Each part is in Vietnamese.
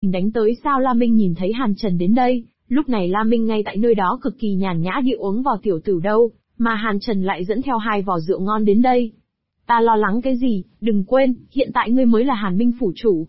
đánh tới sao? La Minh nhìn thấy Hàn Trần đến đây, lúc này La Minh ngay tại nơi đó cực kỳ nhàn nhã địa uống vào tiểu tử đâu, mà Hàn Trần lại dẫn theo 2 vò rượu ngon đến đây. Ta lo lắng cái gì, đừng quên, hiện tại ngươi mới là Hàn Minh phủ chủ.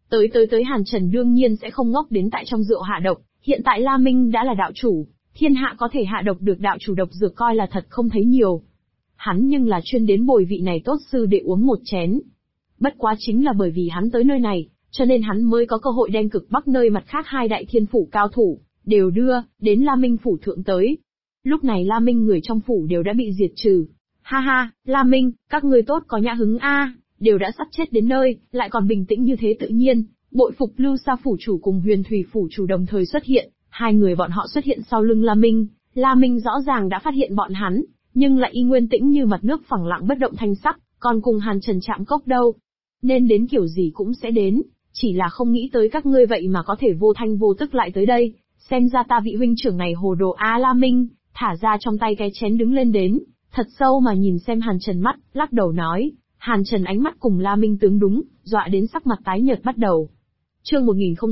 Tới Hàn Trần đương nhiên sẽ không ngốc đến tại trong rượu hạ độc, hiện tại La Minh đã là đạo chủ, thiên hạ có thể hạ độc được đạo chủ độc dược coi là thật không thấy nhiều. Hắn nhưng là chuyên đến bồi vị này tốt sư để uống một chén. Bất quá chính là bởi vì hắn tới nơi này, cho nên hắn mới có cơ hội đem cực bắc nơi mặt khác 2 đại thiên phủ cao thủ, đều đưa, đến La Minh phủ thượng tới. Lúc này La Minh người trong phủ đều đã bị diệt trừ. Ha ha, La Minh, các ngươi tốt có nhã hứng a, đều đã sắp chết đến nơi, lại còn bình tĩnh như thế tự nhiên, bội phục Lưu Sa phủ chủ cùng Huyền Thủy phủ chủ đồng thời xuất hiện, 2 người bọn họ xuất hiện sau lưng La Minh rõ ràng đã phát hiện bọn hắn, nhưng lại y nguyên tĩnh như mặt nước phẳng lặng bất động thanh sắc, còn cùng Hàn Trần chạm cốc đâu. Nên đến kiểu gì cũng sẽ đến, chỉ là không nghĩ tới các ngươi vậy mà có thể vô thanh vô tức lại tới đây, xem ra ta vị huynh trưởng này hồ đồ a. La Minh thả ra trong tay cái chén đứng lên đến, thật sâu mà nhìn xem Hàn Trần mắt, lắc đầu nói. Hàn Trần ánh mắt cùng La Minh tướng đúng, dọa đến sắc mặt tái nhợt bắt đầu. Chương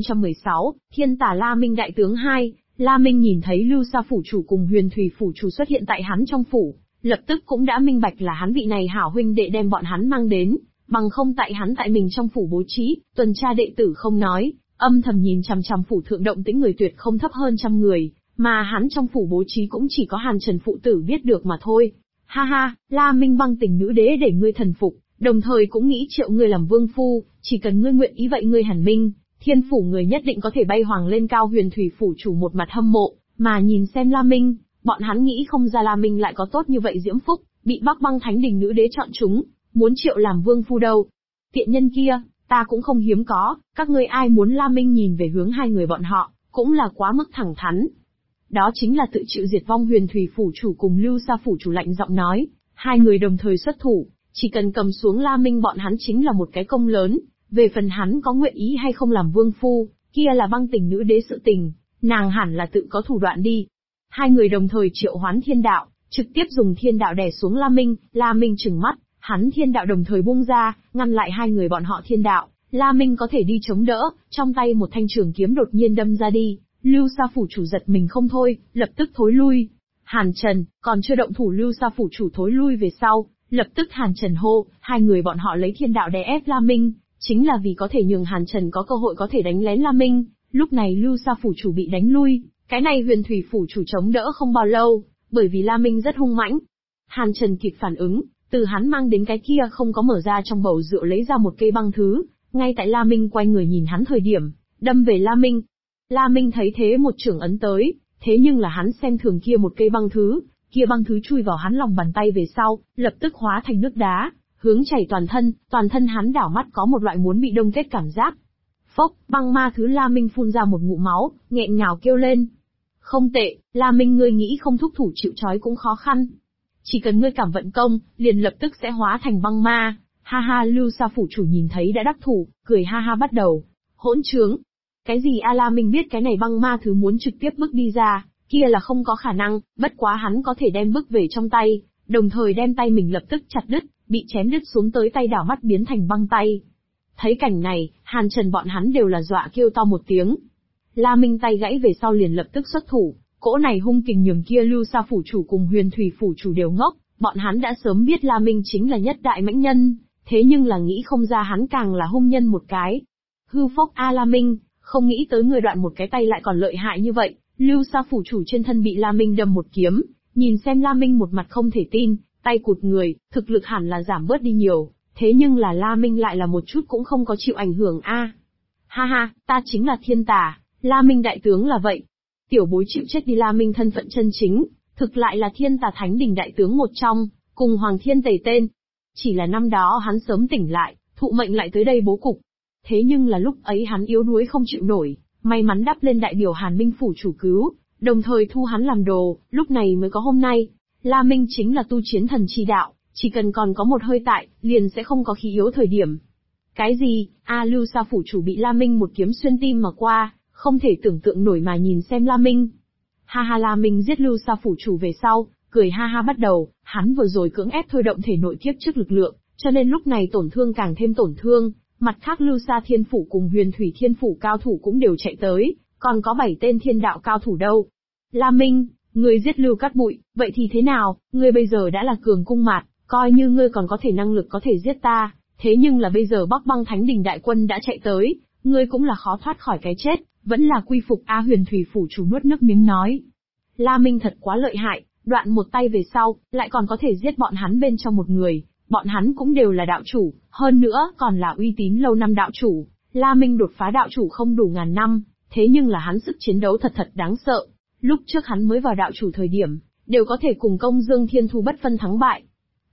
1016, Thiên Tả La Minh đại tướng 2, La Minh nhìn thấy Lưu Sa phủ chủ cùng Huyền Thủy phủ chủ xuất hiện tại hắn trong phủ, lập tức cũng đã minh bạch là hắn vị này hảo huynh đệ đem bọn hắn mang đến, bằng không tại hắn tại mình trong phủ bố trí, tuần tra đệ tử không nói, âm thầm nhìn chằm chằm phủ thượng động tĩnh người tuyệt không thấp hơn 100 người, mà hắn trong phủ bố trí cũng chỉ có Hàn Trần phụ tử biết được mà thôi. Ha ha, La Minh băng tình nữ đế để ngươi thần phục, đồng thời cũng nghĩ triệu ngươi làm vương phu, chỉ cần ngươi nguyện ý vậy ngươi Hàn Minh, thiên phủ người nhất định có thể bay hoàng lên cao. Huyền Thủy phủ chủ một mặt hâm mộ, mà nhìn xem La Minh, bọn hắn nghĩ không ra La Minh lại có tốt như vậy diễm phúc, bị Bắc Băng Thánh Đình nữ đế chọn chúng, muốn triệu làm vương phu đâu. Tiện nhân kia, ta cũng không hiếm có, các ngươi ai muốn? La Minh nhìn về hướng 2 người bọn họ, cũng là quá mức thẳng thắn. Đó chính là tự chịu diệt vong. Huyền Thủy phủ chủ cùng Lưu Sa phủ chủ lạnh giọng nói, 2 người đồng thời xuất thủ, chỉ cần cầm xuống La Minh bọn hắn chính là một cái công lớn, về phần hắn có nguyện ý hay không làm vương phu, kia là băng tình nữ đế sự tình, nàng hẳn là tự có thủ đoạn đi. 2 người đồng thời triệu hoán thiên đạo, trực tiếp dùng thiên đạo đè xuống La Minh trừng mắt, hắn thiên đạo đồng thời buông ra, ngăn lại 2 người bọn họ thiên đạo, La Minh có thể đi chống đỡ, trong tay một thanh trường kiếm đột nhiên đâm ra đi, Lưu Sa phủ chủ giật mình không thôi, lập tức thối lui. Hàn Trần, còn chưa động thủ Lưu Sa phủ chủ thối lui về sau, lập tức Hàn Trần hô, 2 người bọn họ lấy thiên đạo đè ép La Minh, chính là vì có thể nhường Hàn Trần có cơ hội có thể đánh lén La Minh, lúc này Lưu Sa phủ chủ bị đánh lui, cái này Huyền Thủy phủ chủ chống đỡ không bao lâu, bởi vì La Minh rất hung mãnh. Hàn Trần kịp phản ứng, từ hắn mang đến cái kia không có mở ra trong bầu rượu lấy ra một cây băng thứ, ngay tại La Minh quay người nhìn hắn thời điểm, đâm về La Minh. La Minh thấy thế một chưởng ấn tới, thế nhưng là hắn xem thường kia một cây băng thứ, kia băng thứ chui vào hắn lòng bàn tay về sau, lập tức hóa thành nước đá, hướng chảy toàn thân hắn đảo mắt có một loại muốn bị đông kết cảm giác. Phốc, băng ma thứ. La Minh phun ra một ngụm máu, nghẹn ngào kêu lên. Không tệ, La Minh ngươi nghĩ không thúc thủ chịu trói cũng khó khăn. Chỉ cần ngươi cảm vận công, liền lập tức sẽ hóa thành băng ma. Ha ha, Lưu Sa phủ chủ nhìn thấy đã đắc thủ, cười ha ha bắt đầu. Hỗn trướng. Cái gì a? La Minh biết cái này băng ma thứ muốn trực tiếp bức đi ra, kia là không có khả năng, bất quá hắn có thể đem bức về trong tay, đồng thời đem tay mình lập tức chặt đứt, bị chém đứt xuống tới tay đảo mắt biến thành băng tay. Thấy cảnh này, Hàn Trần bọn hắn đều là dọa kêu to một tiếng. La Minh tay gãy về sau liền lập tức xuất thủ, cỗ này hung kình nhường kia Lưu Sa phủ chủ cùng Huyền Thủy phủ chủ đều ngốc, bọn hắn đã sớm biết La Minh chính là nhất đại mãnh nhân, thế nhưng là nghĩ không ra hắn càng là hung nhân một cái. Hư phốc a. La Minh, không nghĩ tới người đoạn một cái tay lại còn lợi hại như vậy. Lưu Sa phủ chủ trên thân bị La Minh đâm một kiếm, nhìn xem La Minh một mặt không thể tin, tay cụt người, thực lực hẳn là giảm bớt đi nhiều, thế nhưng là La Minh lại là một chút cũng không có chịu ảnh hưởng a. Ha ha, ta chính là thiên tả, La Minh đại tướng là vậy. Tiểu bối chịu chết đi. La Minh thân phận chân chính, thực lại là thiên tả thánh đình đại tướng một trong, cùng Hoàng Thiên Tề tên. Chỉ là năm đó hắn sớm tỉnh lại, thụ mệnh lại tới đây bố cục. Thế nhưng là lúc ấy hắn yếu đuối không chịu nổi, may mắn đắp lên đại biểu Hàn Minh phủ chủ cứu, đồng thời thu hắn làm đồ, lúc này mới có hôm nay. La Minh chính là tu chiến thần chi đạo, chỉ cần còn có một hơi tại, liền sẽ không có khí yếu thời điểm. Cái gì? Lưu Sa phủ chủ bị La Minh một kiếm xuyên tim mà qua, không thể tưởng tượng nổi mà nhìn xem La Minh. Ha ha, La Minh giết Lưu Sa phủ chủ về sau, cười ha ha bắt đầu, hắn vừa rồi cưỡng ép thôi động thể nội kiếp trước lực lượng, cho nên lúc này tổn thương càng thêm tổn thương, Mặt khác Lưu Sa Thiên Phủ cùng Huyền Thủy Thiên Phủ cao thủ cũng đều chạy tới, còn có 7 tên thiên đạo cao thủ đâu. La Minh, ngươi giết Lưu Cát Bụi, vậy thì thế nào, ngươi bây giờ đã là cường cung mạt, coi như ngươi còn có thể năng lực có thể giết ta, thế nhưng là bây giờ Bắc Băng Thánh Đình đại quân đã chạy tới, ngươi cũng là khó thoát khỏi cái chết, vẫn là quy phục. A Huyền Thủy Phủ chủ nuốt nước miếng nói. La Minh thật quá lợi hại, đoạn một tay về sau, lại còn có thể giết bọn hắn bên trong một người, bọn hắn cũng đều là đạo chủ, hơn nữa còn là uy tín lâu năm đạo chủ. La Minh đột phá đạo chủ không đủ ngàn năm, thế nhưng là hắn sức chiến đấu thật đáng sợ. Lúc trước hắn mới vào đạo chủ thời điểm, đều có thể cùng Công Dương Thiên Thu bất phân thắng bại.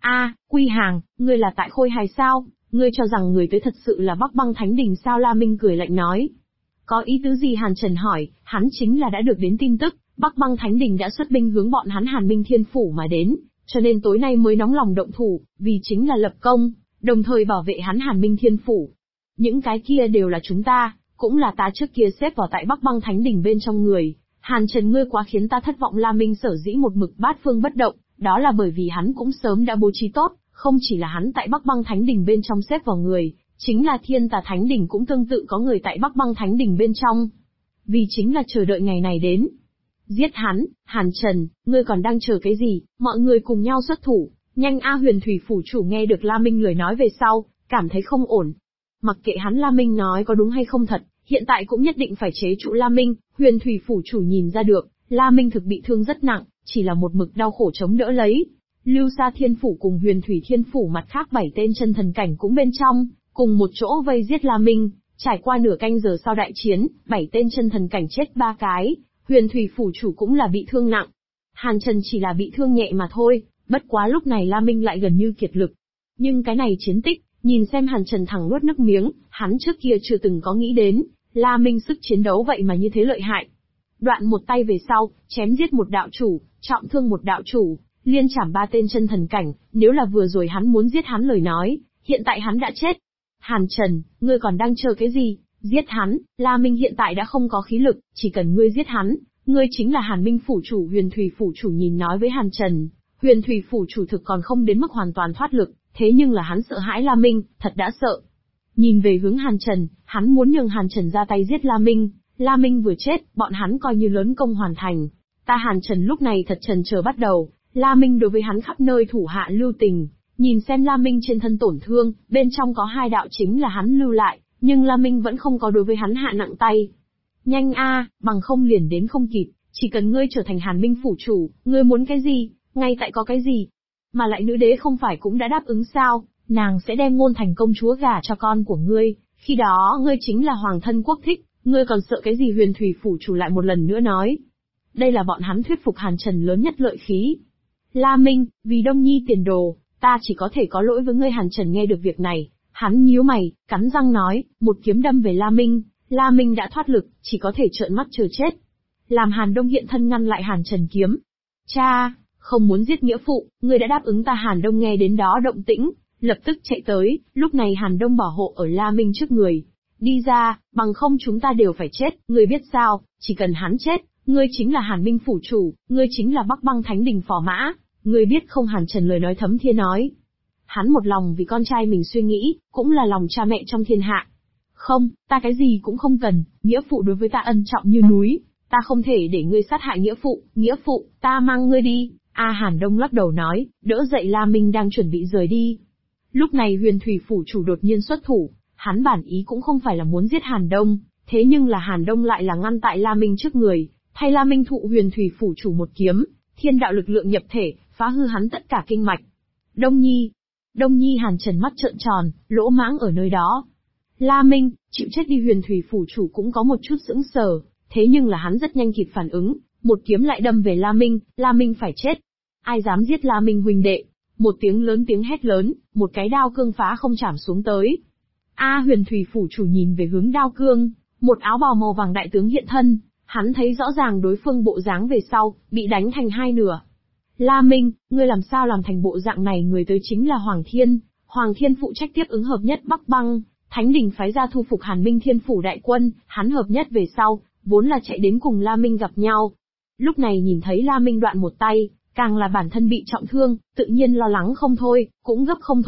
Quy Hàng, ngươi là tại Khôi Hài sao? Ngươi cho rằng người tới thật sự là Bắc Băng Thánh Đình sao? La Minh cười lạnh nói. Có ý tứ gì? Hàn Trần hỏi. Hắn chính là đã được đến tin tức, Bắc Băng Thánh Đình đã xuất binh hướng bọn hắn Hàn Minh Thiên Phủ mà đến, cho nên tối nay mới nóng lòng động thủ, vì chính là lập công, đồng thời bảo vệ hắn Hàn Minh Thiên Phủ. Những cái kia đều là chúng ta, cũng là ta trước kia xếp vào tại Bắc Băng Thánh Đình bên trong người. Hàn Trần, ngươi quá khiến ta thất vọng. La Minh sở dĩ một mực bát phương bất động, đó là bởi vì hắn cũng sớm đã bố trí tốt, không chỉ là hắn tại Bắc Băng Thánh Đình bên trong xếp vào người, chính là Thiên Tà Thánh Đình cũng tương tự có người tại Bắc Băng Thánh Đình bên trong. Vì chính là chờ đợi ngày này đến. Giết hắn, Hàn Trần, ngươi còn đang chờ cái gì? Mọi người cùng nhau xuất thủ, nhanh. A Huyền Thủy Phủ chủ nghe được La Minh lời nói về sau, cảm thấy không ổn. Mặc kệ hắn La Minh nói có đúng hay không thật, hiện tại cũng nhất định phải chế trụ La Minh. Huyền Thủy Phủ chủ nhìn ra được, La Minh thực bị thương rất nặng, chỉ là một mực đau khổ chống đỡ lấy. Lưu Sa Thiên Phủ cùng Huyền Thủy Thiên Phủ mặt khác 7 tên chân thần cảnh cũng bên trong, cùng một chỗ vây giết La Minh. Trải qua nửa canh giờ sau đại chiến, 7 tên chân thần cảnh chết 3 cái, Huyền Thủy Phủ chủ cũng là bị thương nặng. Hàn Trần chỉ là bị thương nhẹ mà thôi, bất quá lúc này La Minh lại gần như kiệt lực. Nhưng cái này chiến tích, nhìn xem Hàn Trần thẳng nuốt nước miếng, hắn trước kia chưa từng có nghĩ đến, La Minh sức chiến đấu vậy mà như thế lợi hại. Đoạn một tay về sau, chém giết một đạo chủ, trọng thương một đạo chủ, liên chảm 3 tên chân thần cảnh, nếu là vừa rồi hắn muốn giết hắn lời nói, hiện tại hắn đã chết. Hàn Trần, ngươi còn đang chờ cái gì? Giết hắn, La Minh hiện tại đã không có khí lực, chỉ cần ngươi giết hắn, ngươi chính là Hàn Minh Phủ chủ. Huyền Thủy Phủ chủ nhìn nói với Hàn Trần, Huyền Thủy Phủ chủ thực còn không đến mức hoàn toàn thoát lực, thế nhưng là hắn sợ hãi La Minh, thật đã sợ. Nhìn về hướng Hàn Trần, hắn muốn nhường Hàn Trần ra tay giết La Minh vừa chết, bọn hắn coi như lớn công hoàn thành. Ta Hàn Trần lúc này thật chần chờ bắt đầu, La Minh đối với hắn khắp nơi thủ hạ lưu tình, nhìn xem La Minh trên thân tổn thương, bên trong có 2 đạo chính là hắn lưu lại, nhưng La Minh vẫn không có đối với hắn hạ nặng tay. Nhanh bằng không liền đến không kịp, chỉ cần ngươi trở thành Hàn Minh Phủ chủ, ngươi muốn cái gì, ngay tại có cái gì. Mà lại nữ đế không phải cũng đã đáp ứng sao, nàng sẽ đem Ngôn Thành công chúa gả cho con của ngươi, khi đó ngươi chính là hoàng thân quốc thích, ngươi còn sợ cái gì? Huyền Thủy Phủ chủ lại một lần nữa nói. Đây là bọn hắn thuyết phục Hàn Trần lớn nhất lợi khí. La Minh, vì Đông Nhi tiền đồ, ta chỉ có thể có lỗi với ngươi. Hàn Trần nghe được việc này, hắn nhíu mày, cắn răng nói, một kiếm đâm về La Minh. La Minh đã thoát lực, chỉ có thể trợn mắt chờ chết. Làm Hàn Đông hiện thân ngăn lại Hàn Trần kiếm. Cha, không muốn giết nghĩa phụ, ngươi đã đáp ứng ta. Hàn Đông nghe đến đó động tĩnh, lập tức chạy tới, lúc này Hàn Đông bảo hộ ở La Minh trước người. Đi ra, bằng không chúng ta đều phải chết, ngươi biết sao, chỉ cần hắn chết, ngươi chính là Hàn Minh Phủ chủ, ngươi chính là Bắc Băng Thánh Đình phò mã, ngươi biết không? Hàn Trần lời nói thấm thía nói. Hắn một lòng vì con trai mình suy nghĩ, cũng là lòng cha mẹ trong thiên hạ. Không, ta cái gì cũng không cần, nghĩa phụ đối với ta ân trọng như núi, ta không thể để ngươi sát hại nghĩa phụ, ta mang ngươi đi. Hàn Đông lắc đầu nói, đỡ dậy La Minh đang chuẩn bị rời đi. Lúc này Huyền Thủy Phủ chủ đột nhiên xuất thủ, hắn bản ý cũng không phải là muốn giết Hàn Đông, thế nhưng là Hàn Đông lại là ngăn tại La Minh trước người, thay La Minh thụ Huyền Thủy Phủ chủ một kiếm, thiên đạo lực lượng nhập thể, phá hư hắn tất cả kinh mạch. Đông Nhi. Hàn Trần mắt trợn tròn, lỗ mãng ở nơi đó. La Minh, chịu chết đi. Huyền Thủy Phủ chủ cũng có một chút sững sờ, thế nhưng là hắn rất nhanh kịp phản ứng, một kiếm lại đâm về La Minh phải chết. Ai dám giết La Minh huynh đệ? Một tiếng lớn tiếng hét lớn, một cái đao cương phá không chạm xuống tới. Huyền Thủy Phủ chủ nhìn về hướng đao cương, một áo bào màu vàng đại tướng hiện thân, hắn thấy rõ ràng đối phương bộ dáng về sau, bị đánh thành 2 nửa. La Minh, ngươi làm sao làm thành bộ dạng này? Người tới chính là Hoàng Thiên phụ trách tiếp ứng hợp nhất Bắc Băng Thánh Đình phái ra thu phục Hàn Minh Thiên Phủ đại quân, hắn hợp nhất về sau, vốn là chạy đến cùng La Minh gặp nhau. Lúc này nhìn thấy La Minh đoạn một tay, càng là bản thân bị trọng thương, tự nhiên lo lắng không thôi, cũng gấp không thôi,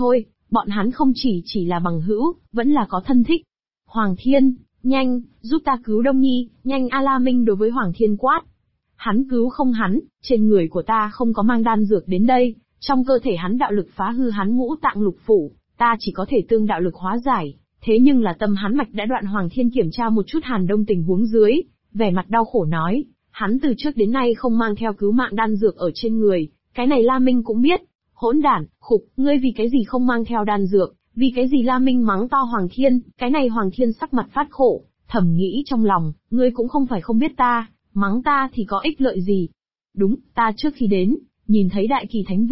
Bọn hắn không chỉ là bằng hữu, vẫn là có thân thích. Hoàng Thiên, nhanh, giúp ta cứu Đông Nhi, nhanh A La Minh đối với Hoàng Thiên quát. Hắn cứu không hắn, trên người của ta không có mang đan dược đến đây, trong cơ thể hắn đạo lực phá hư hắn ngũ tạng lục phủ, ta chỉ có thể tương đạo lực hóa giải, thế nhưng là tâm hắn mạch đã đoạn. Hoàng Thiên kiểm tra một chút Hàn Đông tình huống dưới, vẻ mặt đau khổ nói, hắn từ trước đến nay không mang theo cứu mạng đan dược ở trên người, cái này La Minh cũng biết. Hỗn đản, khục, ngươi vì cái gì không mang theo đan dược, vì cái gì? La Minh mắng to Hoàng Thiên, cái này Hoàng Thiên sắc mặt phát khổ, thầm nghĩ trong lòng, ngươi cũng không phải không biết ta, mắng ta thì có ích lợi gì. Đúng, ta trước khi đến, nhìn thấy Đại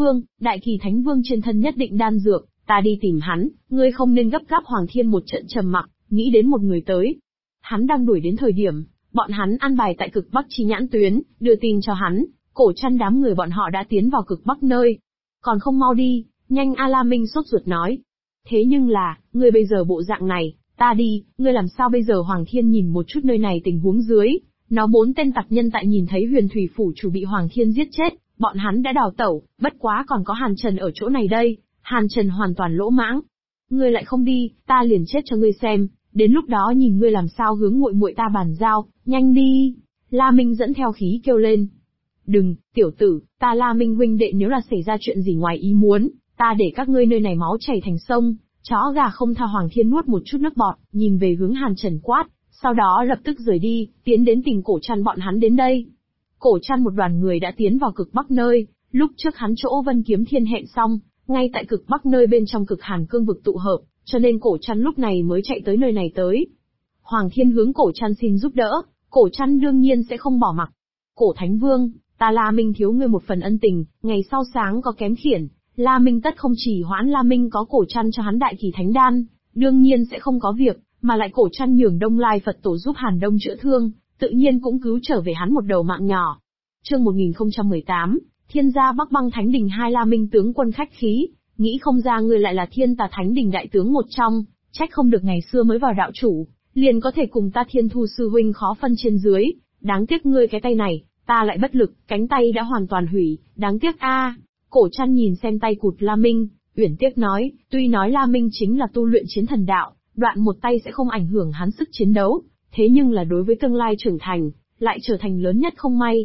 Kỳ Thánh Vương trên thân nhất định đan dược, ta đi tìm hắn, ngươi không nên gấp gáp. Hoàng Thiên một trận trầm mặc, nghĩ đến một người tới. Hắn đang đuổi đến thời điểm, bọn hắn an bài tại cực Bắc Chi Nhãn Tuyến, đưa tin cho hắn, Cổ Trăn đám người bọn họ đã tiến vào cực Bắc nơi. Còn không mau đi, nhanh. A La Minh sốt ruột nói. Thế nhưng là, ngươi bây giờ bộ dạng này, ta đi, ngươi làm sao bây giờ? Hoàng Thiên nhìn một chút nơi này tình huống dưới, nó 4 tên tặc nhân tại nhìn thấy Huyền Thủy phủ chủ bị Hoàng Thiên giết chết, bọn hắn đã đào tẩu, bất quá còn có Hàn Trần ở chỗ này đây. Hàn Trần hoàn toàn lỗ mãng. Ngươi lại không đi, ta liền chết cho ngươi xem, đến lúc đó nhìn ngươi làm sao hướng muội muội ta bàn giao, nhanh đi. La Minh dẫn theo khí kêu lên. Đừng, tiểu tử, ta La Minh huynh đệ nếu là xảy ra chuyện gì ngoài ý muốn, ta để các ngươi nơi này máu chảy thành sông, chó gà không tha. Hoàng Thiên nuốt một chút nước bọt, nhìn về hướng Hàn Trần quát, sau đó lập tức rời đi, tiến đến tìm Cổ Trăn bọn hắn đến đây. Cổ Trăn một đoàn người đã tiến vào cực Bắc nơi, lúc trước hắn chỗ Vân Kiếm Thiên hẹn xong, ngay tại cực Bắc nơi bên trong cực Hàn cương vực tụ hợp, cho nên Cổ Trăn lúc này mới chạy tới nơi này tới. Hoàng Thiên hướng Cổ Trăn xin giúp đỡ, Cổ Trăn đương nhiên sẽ không bỏ mặc. Cổ Thánh Vương, ta La Minh thiếu ngươi một phần ân tình, ngày sau sáng có kém khiển, La Minh tất không chỉ hoãn. La Minh có Cổ Trăn cho hắn Đại Kỳ Thánh Đan, đương nhiên sẽ không có việc, mà lại Cổ Trăn nhường Đông Lai Phật Tổ giúp Hàn Đông chữa thương, tự nhiên cũng cứu trở về hắn một đầu mạng nhỏ. Chương 1018, Thiên gia Bắc Băng Thánh Đình. Hai. La Minh tướng quân khách khí, nghĩ không ra ngươi lại là Thiên Tà Thánh Đình đại tướng một trong, trách không được ngày xưa mới vào đạo chủ, liền có thể cùng ta Thiên Thu sư huynh khó phân trên dưới, đáng tiếc ngươi cái tay này, ta lại bất lực, cánh tay đã hoàn toàn hủy, đáng tiếc a. Cổ Trăn nhìn xem tay cụt La Minh, uyển tiếc nói, tuy nói La Minh chính là tu luyện chiến thần đạo, đoạn một tay sẽ không ảnh hưởng hắn sức chiến đấu, thế nhưng là đối với tương lai trưởng thành, lại trở thành lớn nhất không may.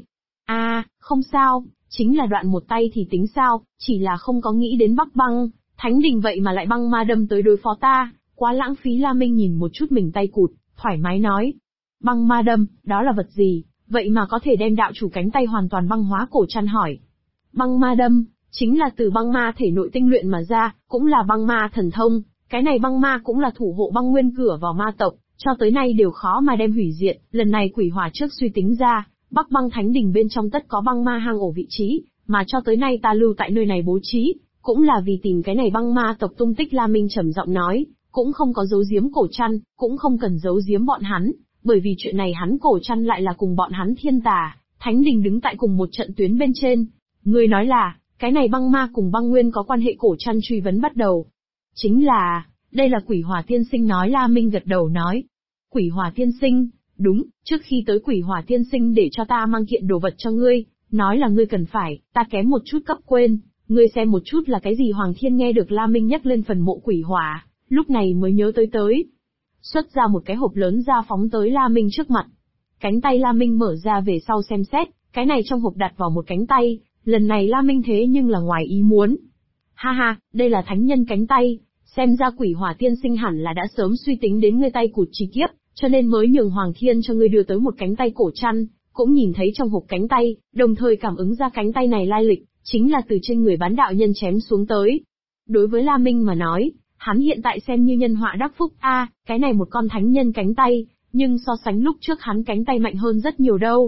Không sao, chính là đoạn một tay thì tính sao, chỉ là không có nghĩ đến Bắc Băng Thánh Đình vậy mà lại băng ma đâm tới đối phó ta, quá lãng phí. La Minh nhìn một chút mình tay cụt, thoải mái nói. Băng ma đâm, đó là vật gì, vậy mà có thể đem đạo chủ cánh tay hoàn toàn băng hóa? Cổ Trăn hỏi. Băng ma đâm, chính là từ băng ma thể nội tinh luyện mà ra, cũng là băng ma thần thông, cái này băng ma cũng là thủ hộ băng nguyên cửa vào ma tộc, cho tới nay đều khó mà đem hủy diệt, lần này quỷ hỏa trước suy tính ra, Bắc Băng Thánh Đình bên trong tất có băng ma hang ổ vị trí, mà cho tới nay ta lưu tại nơi này bố trí, cũng là vì tìm cái này băng ma tộc tung tích. La Minh trầm giọng nói, cũng không có giấu giếm Cổ Trăn, cũng không cần giấu giếm bọn hắn, bởi vì chuyện này hắn Cổ Trăn lại là cùng bọn hắn Thiên Tà Thánh Đình đứng tại cùng một trận tuyến bên trên. Ngươi nói là, cái này băng ma cùng băng nguyên có quan hệ? Cổ Trăn truy vấn bắt đầu. Chính là, đây là Quỷ Hỏa Tiên Sinh nói. La Minh gật đầu nói. Quỷ Hỏa Tiên Sinh, đúng, trước khi tới Quỷ Hỏa Tiên Sinh để cho ta mang kiện đồ vật cho ngươi, nói là ngươi cần phải, ta kém một chút cấp quên, ngươi xem một chút là cái gì? Hoàng Thiên nghe được La Minh nhắc lên phần mộ Quỷ Hỏa, lúc này mới nhớ tới. Xuất ra một cái hộp lớn ra phóng tới La Minh trước mặt. Cánh tay La Minh mở ra về sau xem xét, cái này trong hộp đặt vào một cánh tay, lần này La Minh thế nhưng là ngoài ý muốn. Ha ha, đây là thánh nhân cánh tay, xem ra Quỷ Hỏa Tiên Sinh hẳn là đã sớm suy tính đến ngươi tay cụt chi kiếp, cho nên mới nhường Hoàng Thiên cho ngươi đưa tới một cánh tay. Cổ Trăn cũng nhìn thấy trong hộp cánh tay, đồng thời cảm ứng ra cánh tay này lai lịch, chính là từ trên người bán đạo nhân chém xuống tới. Đối với La Minh mà nói, hắn hiện tại xem như nhân họa đắc phúc. Cái này một con thánh nhân cánh tay, nhưng so sánh lúc trước hắn cánh tay mạnh hơn rất nhiều đâu.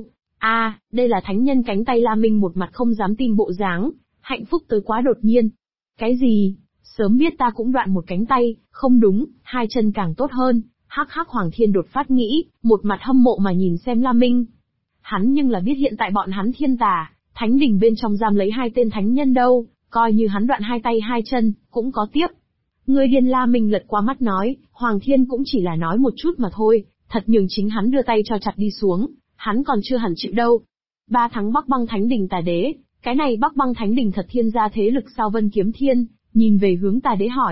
Đây là thánh nhân cánh tay. La Minh một mặt không dám tin bộ dáng, hạnh phúc tới quá đột nhiên. Cái gì? Sớm biết ta cũng đoạn một cánh tay, không đúng, hai chân càng tốt hơn. Hắc hắc. Hoàng Thiên đột phát nghĩ, một mặt hâm mộ mà nhìn xem La Minh. Hắn nhưng là biết hiện tại bọn hắn Thiên Tà Thánh Đình bên trong giam lấy 2 tên thánh nhân đâu, coi như hắn đoạn 2 tay 2 chân, cũng có tiếp. Ngươi điên? La Minh lật qua mắt nói, Hoàng Thiên cũng chỉ là nói một chút mà thôi, thật nhường chính hắn đưa tay cho chặt đi xuống, hắn còn chưa hẳn chịu đâu. 3 tháng Bắc Băng Thánh Đình Tà Đế, cái này Bắc Băng Thánh Đình thật thiên gia thế lực sao? Vân Kiếm Thiên nhìn về hướng Tà Đế hỏi,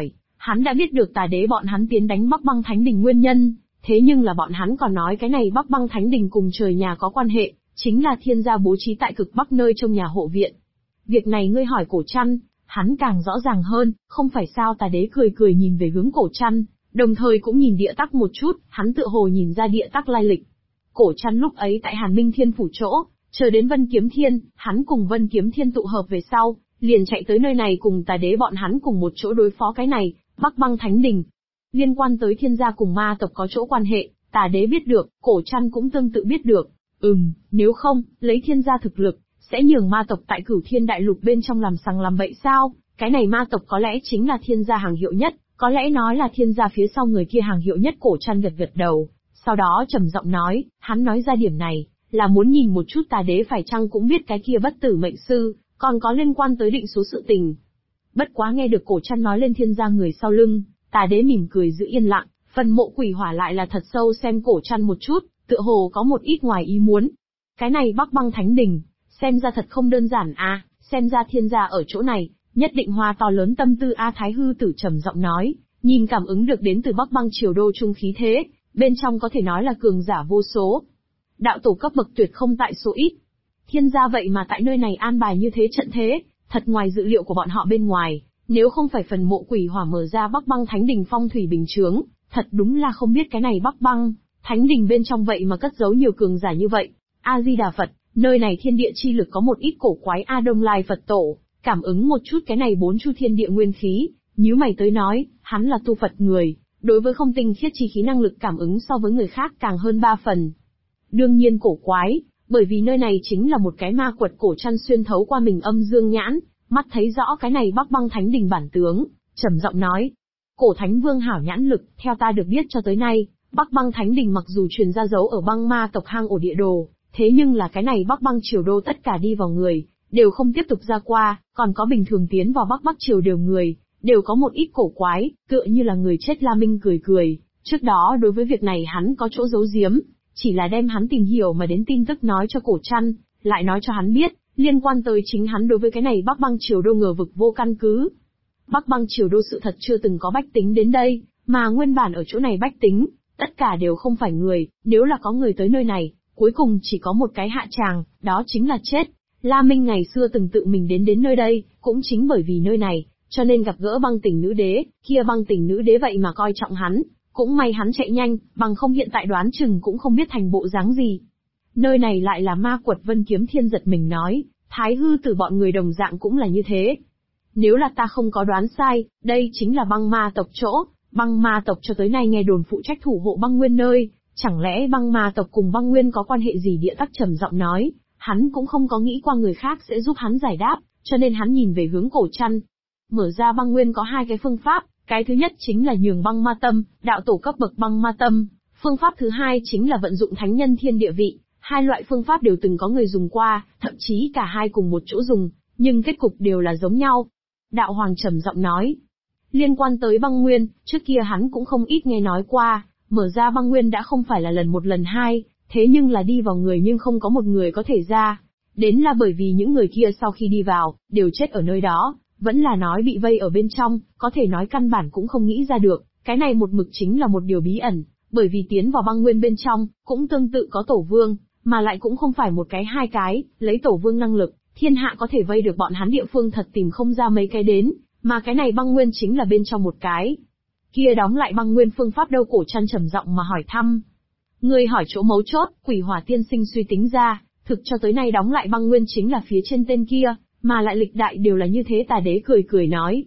Hắn đã biết được Tà Đế bọn hắn tiến đánh Bắc Băng Thánh Đình nguyên nhân, thế nhưng là bọn hắn còn nói cái này Bắc Băng Thánh Đình cùng trời nhà có quan hệ, chính là thiên gia bố trí tại cực Bắc nơi trong nhà hộ viện. Việc này ngươi hỏi Cổ Trăn, hắn càng rõ ràng hơn, không phải sao? Tà Đế cười cười nhìn về hướng Cổ Trăn, đồng thời cũng nhìn địa tắc một chút, hắn tựa hồ nhìn ra địa tắc lai lịch. Cổ Trăn lúc ấy tại Hàn Minh Thiên phủ chỗ, chờ đến Vân Kiếm Thiên, hắn cùng Vân Kiếm Thiên tụ hợp về sau, liền chạy tới nơi này cùng Tà Đế bọn hắn cùng một chỗ đối phó cái này, Bắc Băng Thánh Đình. Liên quan tới thiên gia cùng ma tộc có chỗ quan hệ, Tà Đế biết được, Cổ Trăn cũng tương tự biết được. Nếu không, lấy thiên gia thực lực, sẽ nhường ma tộc tại Cửu Thiên Đại Lục bên trong làm sằng làm bậy sao? Cái này ma tộc có lẽ chính là thiên gia hàng hiệu nhất, có lẽ nói là thiên gia phía sau người kia hàng hiệu nhất. Cổ Trăn gật gật đầu, sau đó trầm giọng nói, hắn nói ra điểm này, là muốn nhìn một chút Tà Đế phải chăng cũng biết cái kia bất tử mệnh sư, còn có liên quan tới định số sự tình. Bất quá nghe được Cổ Trăn nói lên thiên gia người sau lưng, Tà Đế mỉm cười giữ yên lặng, phần Mộ Quỷ Hỏa lại là thật sâu xem Cổ Trăn một chút, tựa hồ có một ít ngoài ý muốn. Cái này Bắc Băng Thánh Đình, xem ra thật không đơn giản a, xem ra thiên gia ở chỗ này, nhất định hoa to lớn tâm tư a. Thái Hư Tử trầm giọng nói, nhìn cảm ứng được đến từ Bắc Băng Triều Đô trung khí thế, bên trong có thể nói là cường giả vô số. Đạo tổ cấp bậc tuyệt không tại số ít. Thiên gia vậy mà tại nơi này an bài như thế trận thế, thật ngoài dự liệu của bọn họ bên ngoài, nếu không phải phần Mộ Quỷ Hỏa mở ra Bắc Băng Thánh Đình phong thủy bình chướng, thật đúng là không biết cái này Bắc Băng Thánh Đình bên trong vậy mà cất giấu nhiều cường giả như vậy. A Di Đà Phật, nơi này thiên địa chi lực có một ít cổ quái a. Đông Lai Phật Tổ, cảm ứng một chút cái này 4 chu thiên địa nguyên khí, nhíu mày tới nói, hắn là tu Phật người, đối với không tinh khiết chi khí năng lực cảm ứng so với người khác càng hơn 3 phần. Đương nhiên cổ quái, bởi vì nơi này chính là một cái ma quật. Cổ Trăn xuyên thấu qua mình âm dương nhãn, mắt thấy rõ cái này Bắc Băng Thánh Đình bản tướng, trầm giọng nói. Cổ Thánh Vương hảo nhãn lực, theo ta được biết cho tới nay, Bắc Băng Thánh Đình mặc dù truyền ra dấu ở băng ma tộc hang ổ địa đồ, thế nhưng là cái này Bắc Băng Triều Đô tất cả đi vào người, đều không tiếp tục ra qua, còn có bình thường tiến vào Bắc Triều đều người, đều có một ít cổ quái, tựa như là người chết. La Minh cười cười, trước đó đối với việc này hắn có chỗ giấu giếm, chỉ là đem hắn tìm hiểu mà đến tin tức nói cho Cổ Trăn, lại nói cho hắn biết, liên quan tới chính hắn đối với cái này Bắc Băng Triều Đô ngờ vực vô căn cứ. Bắc Băng Triều Đô sự thật chưa từng có bách tính đến đây, mà nguyên bản ở chỗ này bách tính, tất cả đều không phải người, nếu là có người tới nơi này, cuối cùng chỉ có một cái hạ tràng, đó chính là chết. La Minh ngày xưa từng tự mình đến nơi đây, cũng chính bởi vì nơi này, cho nên gặp gỡ Băng Tỉnh Nữ Đế, kia Băng Tỉnh Nữ Đế vậy mà coi trọng hắn, cũng may hắn chạy nhanh, bằng không hiện tại đoán chừng cũng không biết thành bộ dáng gì. Nơi này lại là ma quật. Vân Kiếm Thiên giật mình nói, Thái Hư Tử bọn người đồng dạng cũng là như thế. Nếu là ta không có đoán sai, đây chính là băng ma tộc chỗ. Băng ma tộc cho tới nay nghe đồn phụ trách thủ hộ băng nguyên nơi, chẳng lẽ băng ma tộc cùng băng nguyên có quan hệ gì? Địa tắc trầm giọng nói, hắn cũng không có nghĩ qua người khác sẽ giúp hắn giải đáp, cho nên hắn nhìn về hướng Cổ Trăn. Mở ra băng nguyên có 2 cái phương pháp, cái thứ nhất chính là nhường băng ma tâm, đạo tổ cấp bậc băng ma tâm, phương pháp thứ hai chính là vận dụng thánh nhân thiên địa vị. 2 loại phương pháp đều từng có người dùng qua, thậm chí cả hai cùng một chỗ dùng, nhưng kết cục đều là giống nhau. Đạo Hoàng trầm giọng nói, liên quan tới băng nguyên, trước kia hắn cũng không ít nghe nói qua, mở ra băng nguyên đã không phải là lần 1 lần 2, thế nhưng là đi vào người nhưng không có một người có thể ra. Đến là bởi vì những người kia sau khi đi vào, đều chết ở nơi đó, vẫn là nói bị vây ở bên trong, có thể nói căn bản cũng không nghĩ ra được, cái này một mực chính là một điều bí ẩn, bởi vì tiến vào băng nguyên bên trong, cũng tương tự có tổ vương, mà lại cũng không phải một cái 2 cái, lấy tổ vương năng lực, thiên hạ có thể vây được bọn hắn địa phương thật tìm không ra mấy cái đến, mà cái này băng nguyên chính là bên trong một cái. Kia đóng lại băng nguyên phương pháp đâu? Cổ Trăn trầm giọng mà hỏi thăm. Người hỏi chỗ mấu chốt. Quỷ Hỏa tiên sinh suy tính ra, thực cho tới nay đóng lại băng nguyên chính là phía trên tên kia, mà lại lịch đại đều là như thế. Tà Đế cười cười nói.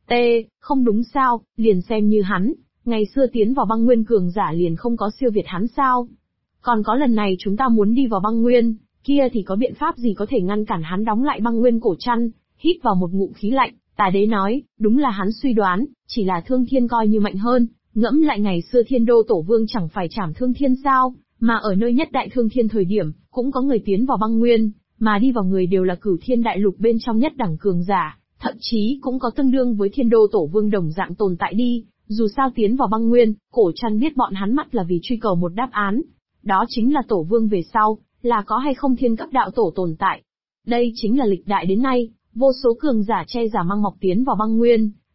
Không đúng sao, liền xem như hắn, ngày xưa tiến vào băng nguyên cường giả liền không có siêu việt hắn sao? Còn có lần này chúng ta muốn đi vào băng nguyên, kia thì có biện pháp gì có thể ngăn cản hắn đóng lại băng nguyên? Cổ Trăn hít vào một ngụm khí lạnh, Tà Đế nói, đúng là hắn suy đoán, chỉ là Thương Thiên coi như mạnh hơn, ngẫm lại ngày xưa Thiên Đô Tổ Vương chẳng phải trảm Thương Thiên sao, mà ở nơi nhất đại Thương Thiên thời điểm, cũng có người tiến vào băng nguyên, mà đi vào người đều là Cửu Thiên Đại Lục bên trong nhất đẳng cường giả, thậm chí cũng có tương đương với Thiên Đô Tổ Vương đồng dạng tồn tại đi. Dù sao tiến vào băng nguyên, Cổ Trăn biết bọn hắn mắt là vì truy cầu một đáp án, đó chính là Tổ Vương về sau, là có hay không thiên cấp đạo tổ tồn tại. Đây chính là lịch đại đến nay, vô số cường giả che giả mang mọc tiến vào băng nguyên,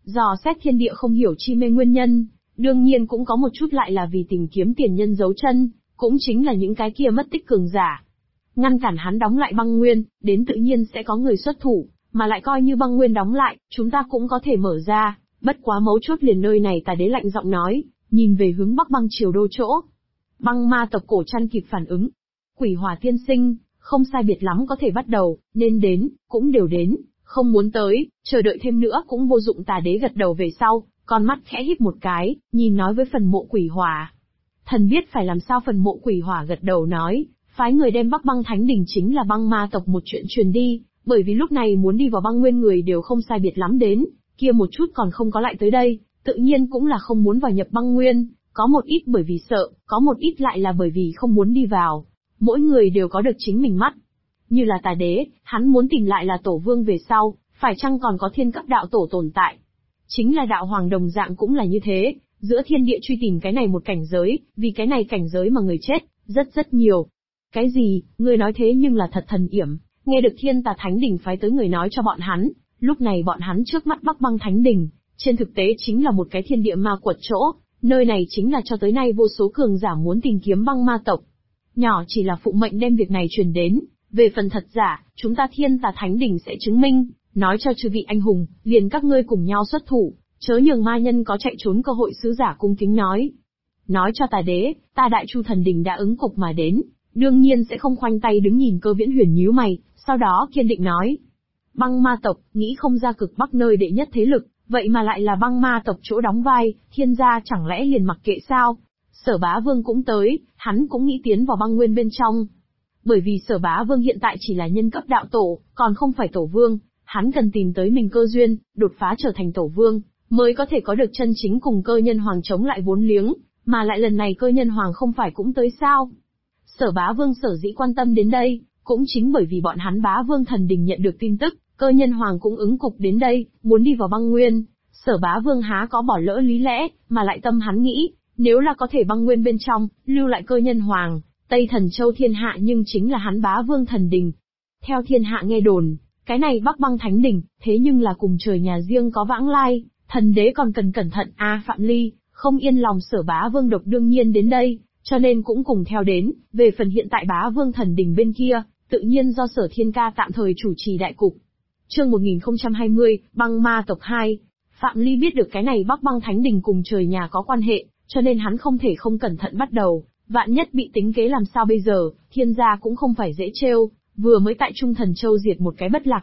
Dò xét thiên địa không hiểu chi mê nguyên nhân, đương nhiên cũng có một chút lại là vì tìm kiếm tiền nhân giấu chân, cũng chính là những cái kia mất tích cường giả. Ngăn cản hắn đóng lại băng nguyên, đến tự nhiên sẽ có người xuất thủ, mà lại coi như băng nguyên đóng lại, chúng ta cũng có thể mở ra, bất quá mấu chốt liền nơi này. Tà đế lạnh giọng nói, nhìn về hướng Bắc Băng Triều Đô chỗ. Băng ma tộc Cổ Trăn kịp phản ứng. Quỷ Hỏa tiên sinh, không sai biệt lắm có thể bắt đầu, nên đến, cũng đều đến, không muốn tới, chờ đợi thêm nữa cũng vô dụng. Tà đế gật đầu về sau, con mắt khẽ híp một cái, nhìn nói với phần mộ Quỷ Hỏa. Thần biết phải làm sao. Phần mộ Quỷ Hỏa gật đầu nói, phái người đem Bắc Băng Thánh Đỉnh chính là băng ma tộc một chuyện truyền đi, bởi vì lúc này muốn đi vào băng nguyên người đều không sai biệt lắm đến, kia một chút còn không có lại tới đây, tự nhiên cũng là không muốn vào nhập băng nguyên, có một ít bởi vì sợ, có một ít lại là bởi vì không muốn đi vào. Mỗi người đều có được chính mình mắt. Như là Tà đế, hắn muốn tìm lại là tổ vương về sau, phải chăng còn có thiên cấp đạo tổ tồn tại. Chính là đạo hoàng đồng dạng cũng là như thế, giữa thiên địa truy tìm cái này một cảnh giới, vì cái này cảnh giới mà người chết, rất nhiều. Cái gì, ngươi nói thế nhưng là thật thần yểm, nghe được Thiên Tà Thánh Đỉnh phái tới người nói cho bọn hắn, lúc này bọn hắn trước mắt Bắc Băng Thánh Đỉnh, trên thực tế chính là một cái thiên địa ma quật chỗ, nơi này chính là cho tới nay vô số cường giả muốn tìm kiếm băng ma tộc. Nhỏ chỉ là phụ mệnh đem việc này truyền đến, về phần thật giả, chúng ta Thiên Tà Thánh Đỉnh sẽ chứng minh, nói cho chư vị anh hùng, liền các ngươi cùng nhau xuất thủ, chớ nhường ma nhân có chạy trốn cơ hội. Sứ giả cung kính nói. Nói cho Tà đế, ta Đại Chu Thần Đình đã ứng cục mà đến, đương nhiên sẽ không khoanh tay đứng nhìn. Cơ Viễn Huyền nhíu mày, sau đó kiên định nói. Băng ma tộc, nghĩ không ra cực bắc nơi đệ nhất thế lực, vậy mà lại là băng ma tộc chỗ đóng vai, thiên gia chẳng lẽ liền mặc kệ sao? Sở Bá Vương cũng tới, hắn cũng nghĩ tiến vào băng nguyên bên trong. Bởi vì Sở Bá Vương hiện tại chỉ là nhân cấp đạo tổ, còn không phải tổ vương, hắn cần tìm tới mình cơ duyên, đột phá trở thành tổ vương, mới có thể có được chân chính cùng cơ nhân hoàng chống lại vốn liếng, mà lại lần này cơ nhân hoàng không phải cũng tới sao? Sở Bá Vương sở dĩ quan tâm đến đây, cũng chính bởi vì bọn hắn Bá Vương Thần Đình nhận được tin tức, cơ nhân hoàng cũng ứng cục đến đây, muốn đi vào băng nguyên. Sở Bá Vương há có bỏ lỡ lý lẽ, mà lại tâm hắn nghĩ, nếu là có thể băng nguyên bên trong, lưu lại cơ nhân hoàng, Tây Thần Châu thiên hạ nhưng chính là hắn Bá Vương Thần Đình. Theo thiên hạ nghe đồn, cái này Bắc Băng Thánh Đỉnh, thế nhưng là cùng trời nhà riêng có vãng lai, thần đế còn cần cẩn thận. Phạm Ly, không yên lòng Sở Bá Vương độc đương nhiên đến đây, cho nên cũng cùng theo đến. Về phần hiện tại Bá Vương Thần Đình bên kia, tự nhiên do Sở Thiên Ca tạm thời chủ trì đại cục. Chương 1020, Băng Ma tộc 2. Phạm Ly biết được cái này Bắc Băng Thánh Đình cùng trời nhà có quan hệ, cho nên hắn không thể không cẩn thận bắt đầu, vạn nhất bị tính kế làm sao bây giờ. Thiên gia cũng không phải dễ trêu, vừa mới tại Trung Thần Châu diệt một cái bất lạc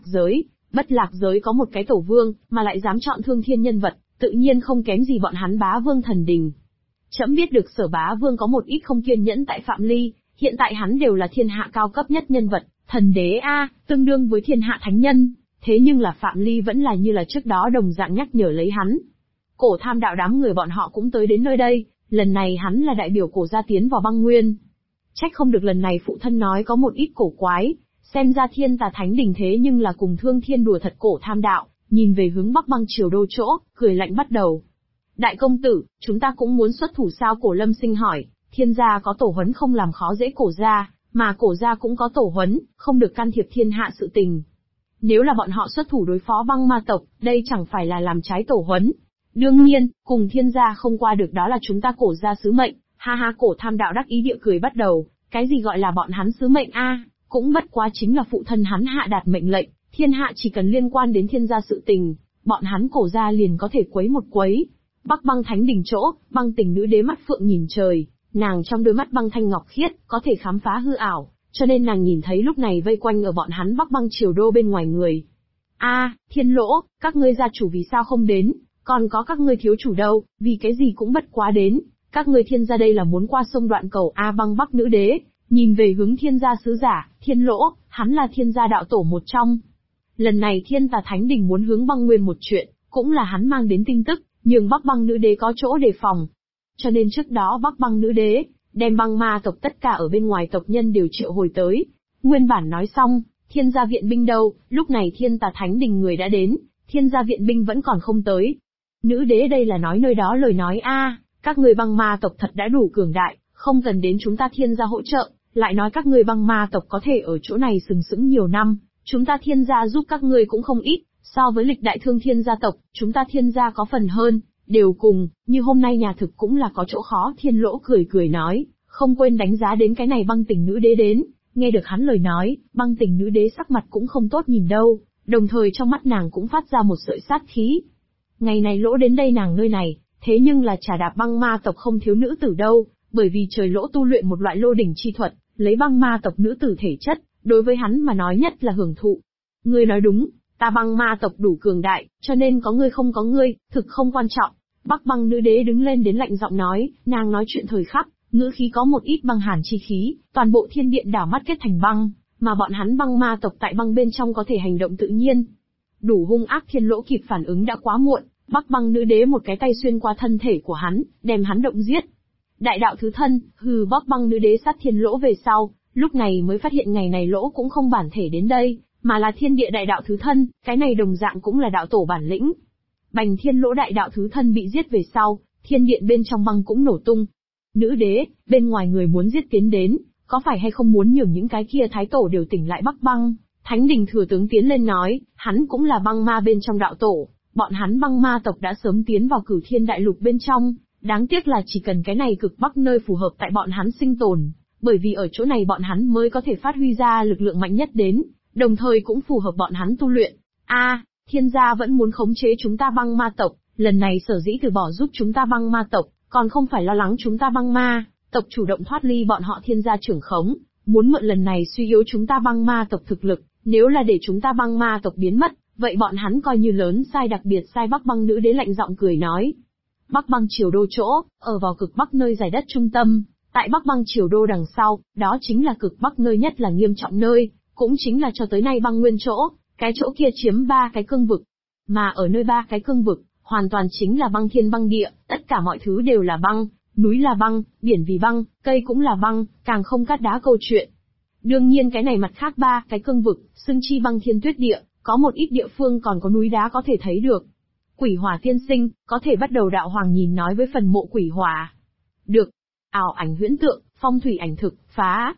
giới có một cái tổ vương, mà lại dám chọn thương thiên nhân vật, tự nhiên không kém gì bọn hắn Bá Vương Thần Đình. Trẫm biết được Sở Bá Vương có một ít không kiên nhẫn tại Phạm Ly, hiện tại hắn đều là thiên hạ cao cấp nhất nhân vật, thần đế tương đương với thiên hạ thánh nhân, thế nhưng là Phạm Ly vẫn là như là trước đó đồng dạng nhắc nhở lấy hắn. Cổ Tham đạo đám người bọn họ cũng tới đến nơi đây, lần này hắn là đại biểu Cổ gia tiến vào băng nguyên. Trách không được lần này phụ thân nói có một ít cổ quái, xem ra Thiên Tà Thánh Đỉnh thế nhưng là cùng Thương Thiên đùa thật. Cổ Tham đạo, nhìn về hướng Bắc Băng Triều Đô chỗ, cười lạnh bắt đầu. Đại công tử, chúng ta cũng muốn xuất thủ sao? Cổ Lâm Sinh hỏi. Thiên gia có tổ huấn không làm khó dễ Cổ gia, mà Cổ gia cũng có tổ huấn, không được can thiệp thiên hạ sự tình. Nếu là bọn họ xuất thủ đối phó băng ma tộc, đây chẳng phải là làm trái tổ huấn. Đương nhiên, cùng thiên gia không qua được đó là chúng ta Cổ gia sứ mệnh. Ha ha, Cổ Tham đạo đắc ý địa cười bắt đầu. Cái gì gọi là bọn hắn sứ mệnh cũng bất quá chính là phụ thân hắn hạ đạt mệnh lệnh, thiên hạ chỉ cần liên quan đến thiên gia sự tình, bọn hắn Cổ gia liền có thể quấy một quấy. Bắc Băng Thánh Đỉnh chỗ, Băng Tình nữ đế mắt phượng nhìn trời, nàng trong đôi mắt băng thanh ngọc khiết, có thể khám phá hư ảo, cho nên nàng nhìn thấy lúc này vây quanh ở bọn hắn Bắc Băng Triều Đô bên ngoài người. Thiên Lỗ, các ngươi gia chủ vì sao không đến, còn có các ngươi thiếu chủ đâu, vì cái gì cũng bất quá đến, các ngươi thiên gia đây là muốn qua sông đoạn cầu Băng Bắc nữ đế, nhìn về hướng thiên gia sứ giả, Thiên Lỗ, hắn là thiên gia đạo tổ một trong. Lần này Thiên Tà Thánh Đỉnh muốn hướng băng nguyên một chuyện, cũng là hắn mang đến tin tức, nhưng Bắc Băng nữ đế có chỗ đề phòng. Cho nên trước đó Bắc Băng nữ đế, đem băng ma tộc tất cả ở bên ngoài tộc nhân đều triệu hồi tới. Nguyên bản nói xong, thiên gia viện binh đâu, lúc này Thiên Tà Thánh Đình người đã đến, thiên gia viện binh vẫn còn không tới. Nữ đế đây là nói nơi đó lời nói các người băng ma tộc thật đã đủ cường đại, không cần đến chúng ta thiên gia hỗ trợ, lại nói các người băng ma tộc có thể ở chỗ này sừng sững nhiều năm, chúng ta thiên gia giúp các ngươi cũng không ít, So với lịch đại thương thiên gia tộc, chúng ta thiên gia có phần hơn, đều cùng, như hôm nay nhà thực cũng là có chỗ khó. Thiên Lỗ cười cười nói, không quên đánh giá đến cái này Băng Tình nữ đế đến. Nghe được hắn lời nói, Băng Tình nữ đế sắc mặt cũng không tốt nhìn đâu, đồng thời trong mắt nàng cũng phát ra một sợi sát khí. Ngày này Lỗ đến đây nàng nơi này, thế nhưng là trà đạp băng ma tộc không thiếu nữ tử đâu, bởi vì trời Lỗ tu luyện một loại lô đỉnh chi thuật, lấy băng ma tộc nữ tử thể chất, đối với hắn mà nói nhất là hưởng thụ. Ngươi nói đúng, ta băng ma tộc đủ cường đại, cho nên có ngươi không có ngươi, thực không quan trọng. Bắc Băng nữ đế đứng lên đến lạnh giọng nói, nàng nói chuyện thời khắc, ngữ khí có một ít băng hàn chi khí, toàn bộ thiên điện đảo mắt kết thành băng, mà bọn hắn băng ma tộc tại băng bên trong có thể hành động tự nhiên. Đủ hung ác. Thiên Lỗ kịp phản ứng đã quá muộn, Bắc Băng nữ đế một cái tay xuyên qua thân thể của hắn, đem hắn động giết. Đại đạo thứ thân, Bắc Băng nữ đế sát Thiên Lỗ về sau, lúc này mới phát hiện ngày này Lỗ cũng không bản thể đến đây, mà là thiên địa đại đạo thứ thân, cái này đồng dạng cũng là đạo tổ bản lĩnh. Bành Thiên Lỗ đại đạo thứ thân bị giết về sau, thiên điện bên trong băng cũng nổ tung. Nữ đế, bên ngoài người muốn giết tiến đến, có phải hay không muốn nhường những cái kia thái tổ đều tỉnh lại Bắc Băng? Thánh đình thừa tướng tiến lên nói, hắn cũng là băng ma bên trong đạo tổ, bọn hắn băng ma tộc đã sớm tiến vào Cửu Thiên đại lục bên trong, đáng tiếc là chỉ cần cái này cực bắc nơi phù hợp tại bọn hắn sinh tồn, bởi vì ở chỗ này bọn hắn mới có thể phát huy ra lực lượng mạnh nhất đến, đồng thời cũng phù hợp bọn hắn tu luyện. Thiên gia vẫn muốn khống chế chúng ta băng ma tộc, lần này sở dĩ từ bỏ giúp chúng ta băng ma tộc, còn không phải lo lắng chúng ta băng ma tộc chủ động thoát ly bọn họ thiên gia trưởng khống, muốn mượn lần này suy yếu chúng ta băng ma tộc thực lực, nếu là để chúng ta băng ma tộc biến mất, vậy bọn hắn coi như lớn sai, đặc biệt sai. Bắc Băng nữ đế lạnh giọng cười nói. Bắc Băng triều đô chỗ, ở vào cực bắc nơi giải đất trung tâm, tại Bắc Băng triều đô đằng sau, đó chính là cực bắc nơi nhất là nghiêm trọng nơi, cũng chính là cho tới nay băng nguyên chỗ, cái chỗ kia chiếm 3 cái cương vực. Mà ở nơi 3 cái cương vực, hoàn toàn chính là băng thiên băng địa, tất cả mọi thứ đều là băng, núi là băng, biển vì băng, cây cũng là băng, càng không cát đá câu chuyện. Đương nhiên cái này mặt khác 3 cái cương vực, xưng chi băng thiên tuyết địa, có một ít địa phương còn có núi đá có thể thấy được. Quỷ hỏa tiên sinh, có thể bắt đầu. Đạo hoàng nhìn nói với phần mộ quỷ hỏa. Được. Ảo ảnh huyễn tượng, phong thủy ảnh thực, phá.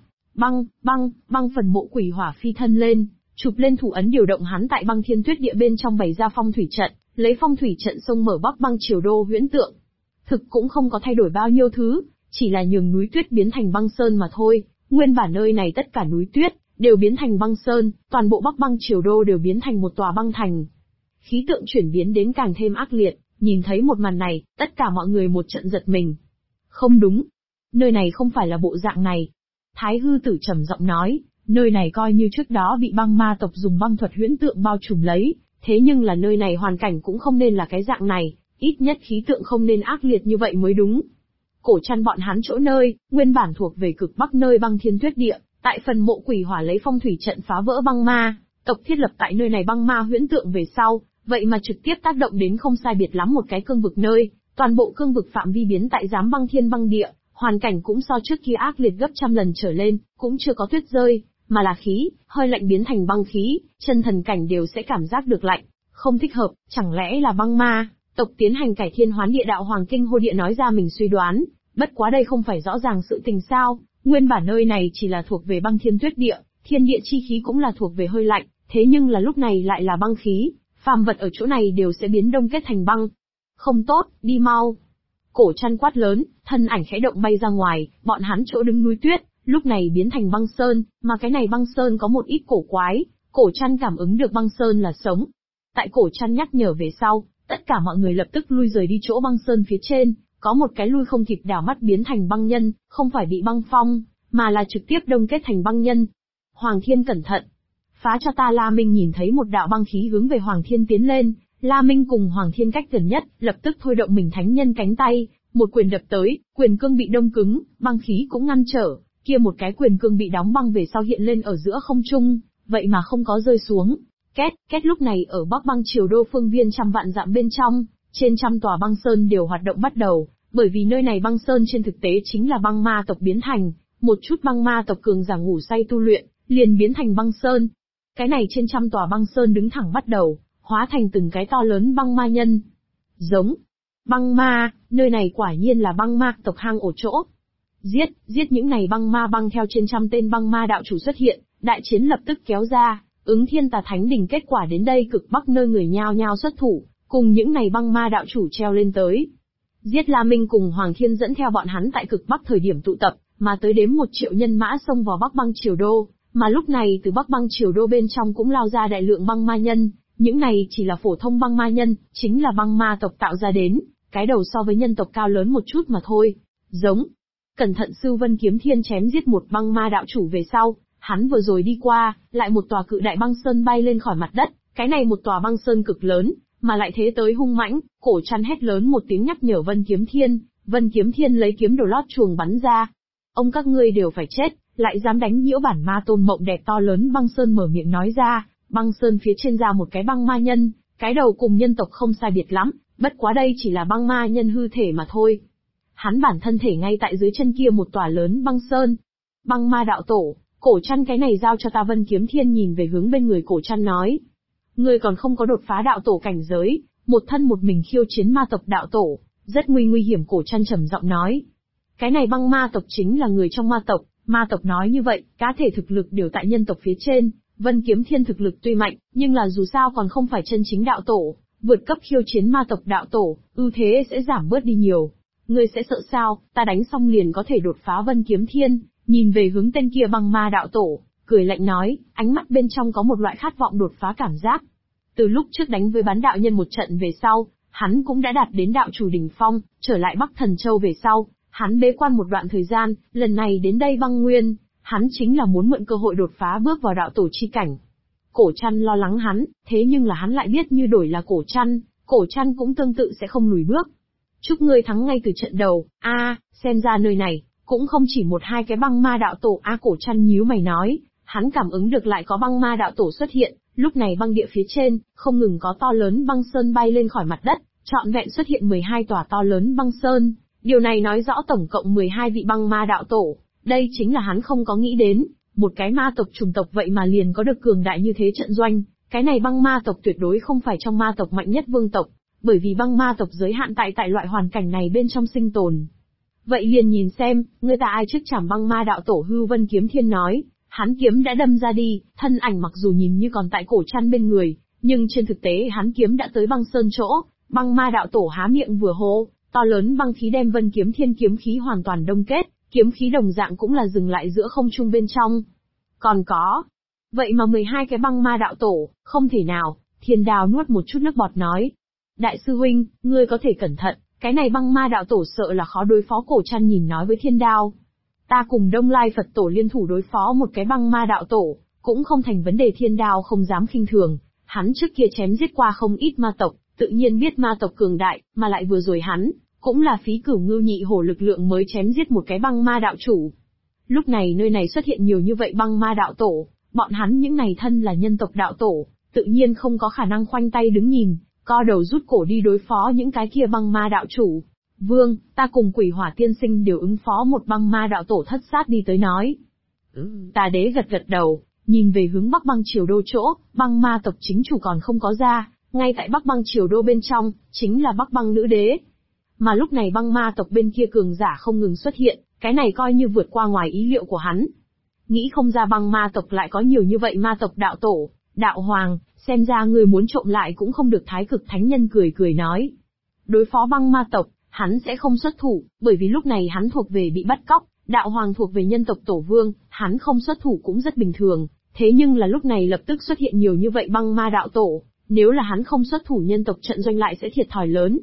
Băng phần mộ quỷ hỏa phi thân lên, chụp lên thủ ấn điều động hắn tại băng thiên tuyết địa bên trong bày ra phong thủy trận, lấy phong thủy trận sông mở Bắc Băng triều đô huyễn tượng. Thực cũng không có thay đổi bao nhiêu thứ, chỉ là nhường núi tuyết biến thành băng sơn mà thôi. Nguyên bản nơi này tất cả núi tuyết đều biến thành băng sơn, toàn bộ Bắc Băng triều đô đều biến thành một tòa băng thành. Khí tượng chuyển biến đến càng thêm ác liệt, nhìn thấy một màn này, tất cả mọi người một trận giật mình. Không đúng, nơi này không phải là bộ dạng này. Thái hư tử trầm giọng nói, nơi này coi như trước đó bị băng ma tộc dùng băng thuật huyễn tượng bao trùm lấy, thế nhưng là nơi này hoàn cảnh cũng không nên là cái dạng này, ít nhất khí tượng không nên ác liệt như vậy mới đúng. Cổ Trăn bọn hắn chỗ nơi, nguyên bản thuộc về cực bắc nơi băng thiên tuyết địa, tại phần mộ quỷ hỏa lấy phong thủy trận phá vỡ băng ma tộc thiết lập tại nơi này băng ma huyễn tượng về sau, vậy mà trực tiếp tác động đến không sai biệt lắm một cái cương vực nơi, toàn bộ cương vực phạm vi biến tại giám băng thiên băng địa, hoàn cảnh cũng so trước kia ác liệt gấp trăm lần trở lên, cũng chưa có tuyết rơi, mà là khí, hơi lạnh biến thành băng khí, chân thần cảnh đều sẽ cảm giác được lạnh, không thích hợp, chẳng lẽ là băng ma tộc tiến hành cải thiên hoán địa. Đạo hoàng kinh hô địa nói ra mình suy đoán, bất quá đây không phải rõ ràng sự tình sao, nguyên bản nơi này chỉ là thuộc về băng thiên tuyết địa, thiên địa chi khí cũng là thuộc về hơi lạnh, thế nhưng là lúc này lại là băng khí, phàm vật ở chỗ này đều sẽ biến đông kết thành băng. Không tốt, đi mau. Cổ Trăn quát lớn, thân ảnh khẽ động bay ra ngoài, bọn hắn chỗ đứng núi tuyết, lúc này biến thành băng sơn, mà cái này băng sơn có một ít cổ quái, Cổ Trăn cảm ứng được băng sơn là sống. Tại Cổ Trăn nhắc nhở về sau, tất cả mọi người lập tức lui rời đi chỗ băng sơn phía trên, có một cái lui không kịp đảo mắt biến thành băng nhân, không phải bị băng phong, mà là trực tiếp đông kết thành băng nhân. Hoàng Thiên cẩn thận, phá cho ta. La Minh nhìn thấy một đạo băng khí hướng về Hoàng Thiên tiến lên, La Minh cùng Hoàng Thiên cách gần nhất, lập tức thôi động mình thánh nhân cánh tay, một quyền đập tới, quyền cương bị đông cứng, băng khí cũng ngăn trở, kia một cái quyền cương bị đóng băng về sau hiện lên ở giữa không trung, vậy mà không có rơi xuống. Két lúc này ở Bắc Băng triều đô phương viên trăm vạn dặm bên trong, trên trăm tòa băng sơn đều hoạt động bắt đầu, bởi vì nơi này băng sơn trên thực tế chính là băng ma tộc biến thành, một chút băng ma tộc cường giả ngủ say tu luyện, liền biến thành băng sơn. Cái này trên trăm tòa băng sơn đứng thẳng bắt đầu, hóa thành từng cái to lớn băng ma nhân. Giống băng ma, nơi này quả nhiên là băng ma tộc hang ổ chỗ. Giết những này băng ma. Băng theo trên trăm tên băng ma đạo chủ xuất hiện, đại chiến lập tức kéo ra, Ứng Thiên Tà Thánh Đình kết quả đến đây cực bắc nơi người nhao nhao xuất thủ, cùng những này băng ma đạo chủ treo lên tới. Giết La Minh cùng Hoàng Thiên dẫn theo bọn hắn tại cực bắc thời điểm tụ tập, mà tới đếm 1 triệu nhân mã xông vào Bắc Băng Triều Đô, mà lúc này từ Bắc Băng Triều Đô bên trong cũng lao ra đại lượng băng ma nhân, những này chỉ là phổ thông băng ma nhân, chính là băng ma tộc tạo ra đến, cái đầu so với nhân tộc cao lớn một chút mà thôi. Giống. Cẩn thận Sưu Vân Kiếm Thiên chém giết một băng ma đạo chủ về sau, hắn vừa rồi đi qua, lại một tòa cự đại băng sơn bay lên khỏi mặt đất, cái này một tòa băng sơn cực lớn, mà lại thế tới hung mãnh, Cổ Trăn hét lớn một tiếng nhắc nhở Vân Kiếm Thiên, Vân Kiếm Thiên lấy kiếm đồ lót chuồng bắn ra. Ông các ngươi đều phải chết, lại dám đánh nhiễu bản ma tôn mộng đẹp to lớn băng sơn mở miệng nói ra, băng sơn phía trên ra một cái băng ma nhân, cái đầu cùng nhân tộc không sai biệt lắm, bất quá đây chỉ là băng ma nhân hư thể mà thôi. Hắn bản thân thể ngay tại dưới chân kia một tòa lớn băng sơn. Băng ma đạo tổ, Cổ Trăn cái này giao cho ta. Vân Kiếm Thiên nhìn về hướng bên người Cổ Trăn nói. Ngươi còn không có đột phá đạo tổ cảnh giới, một thân một mình khiêu chiến ma tộc đạo tổ, rất nguy hiểm. Cổ Trăn trầm giọng nói. Cái này băng ma tộc chính là người trong ma tộc nói như vậy, cá thể thực lực đều tại nhân tộc phía trên, Vân Kiếm Thiên thực lực tuy mạnh, nhưng là dù sao còn không phải chân chính đạo tổ, vượt cấp khiêu chiến ma tộc đạo tổ, ưu thế sẽ giảm bớt đi nhiều. Ngươi sẽ sợ sao, ta đánh xong liền có thể đột phá. Vân Kiếm Thiên, nhìn về hướng tên kia băng ma đạo tổ, cười lạnh nói, ánh mắt bên trong có một loại khát vọng đột phá cảm giác. Từ lúc trước đánh với bán đạo nhân một trận về sau, hắn cũng đã đạt đến đạo chủ đỉnh phong, trở lại Bắc Thần Châu về sau, hắn bế quan một đoạn thời gian, lần này đến đây băng nguyên, hắn chính là muốn mượn cơ hội đột phá bước vào đạo tổ chi cảnh. Cổ Trăn lo lắng hắn, thế nhưng là hắn lại biết như đổi là Cổ Trăn cũng tương tự sẽ không lùi bước. Chúc ngươi thắng ngay từ trận đầu, xem ra nơi này, cũng không chỉ 1-2 cái băng ma đạo tổ. Cổ Trăn nhíu mày nói, hắn cảm ứng được lại có băng ma đạo tổ xuất hiện, lúc này băng địa phía trên, không ngừng có to lớn băng sơn bay lên khỏi mặt đất, trọn vẹn xuất hiện 12 tòa to lớn băng sơn. Điều này nói rõ tổng cộng 12 vị băng ma đạo tổ, đây chính là hắn không có nghĩ đến, một cái ma tộc chủng tộc vậy mà liền có được cường đại như thế trận doanh, cái này băng ma tộc tuyệt đối không phải trong ma tộc mạnh nhất vương tộc, bởi vì băng ma tộc giới hạn tại loại hoàn cảnh này bên trong sinh tồn. Vậy liền nhìn xem, người ta ai trước chảm băng ma đạo tổ. Hưu Vân Kiếm Thiên nói, hắn kiếm đã đâm ra đi, thân ảnh mặc dù nhìn như còn tại Cổ Trăn bên người, nhưng trên thực tế hắn kiếm đã tới băng sơn chỗ, băng ma đạo tổ há miệng vừa hô, to lớn băng khí đem Vân Kiếm Thiên kiếm khí hoàn toàn đông kết, kiếm khí đồng dạng cũng là dừng lại giữa không trung bên trong. Còn có, vậy mà 12 cái băng ma đạo tổ, không thể nào. Thiên Đao nuốt một chút nước bọt nói. Đại sư huynh, ngươi có thể cẩn thận, cái này băng ma đạo tổ sợ là khó đối phó. Cổ Trăn nhìn nói với Thiên Đao. Ta cùng Đông Lai Phật tổ liên thủ đối phó một cái băng ma đạo tổ, cũng không thành vấn đề. Thiên Đao không dám khinh thường, hắn trước kia chém giết qua không ít ma tộc, tự nhiên biết ma tộc cường đại, mà lại vừa rồi hắn, cũng là phí cửu ngưu nhị hổ lực lượng mới chém giết một cái băng ma đạo chủ. Lúc này nơi này xuất hiện nhiều như vậy băng ma đạo tổ, bọn hắn những này thân là nhân tộc đạo tổ, tự nhiên không có khả năng khoanh tay đứng nhìn, co đầu rút cổ đi đối phó những cái kia băng ma đạo chủ. Vương, ta cùng Quỷ Hỏa tiên sinh đều ứng phó một băng ma đạo tổ. Thất Sát đi tới nói. Tà Đế gật gật đầu, nhìn về hướng Bắc Băng Triều Đô chỗ, băng ma tộc chính chủ còn không có ra, ngay tại Bắc Băng Triều Đô bên trong, chính là Bắc Băng Nữ Đế. Mà lúc này băng ma tộc bên kia cường giả không ngừng xuất hiện, cái này coi như vượt qua ngoài ý liệu của hắn. Nghĩ không ra băng ma tộc lại có nhiều như vậy ma tộc đạo tổ, đạo hoàng, xem ra người muốn trộm lại cũng không được. Thái Cực Thánh Nhân cười cười nói. Đối phó băng ma tộc, hắn sẽ không xuất thủ, bởi vì lúc này hắn thuộc về bị bắt cóc, đạo hoàng thuộc về nhân tộc tổ vương, hắn không xuất thủ cũng rất bình thường. Thế nhưng là lúc này lập tức xuất hiện nhiều như vậy băng ma đạo tổ, nếu là hắn không xuất thủ nhân tộc trận doanh lại sẽ thiệt thòi lớn.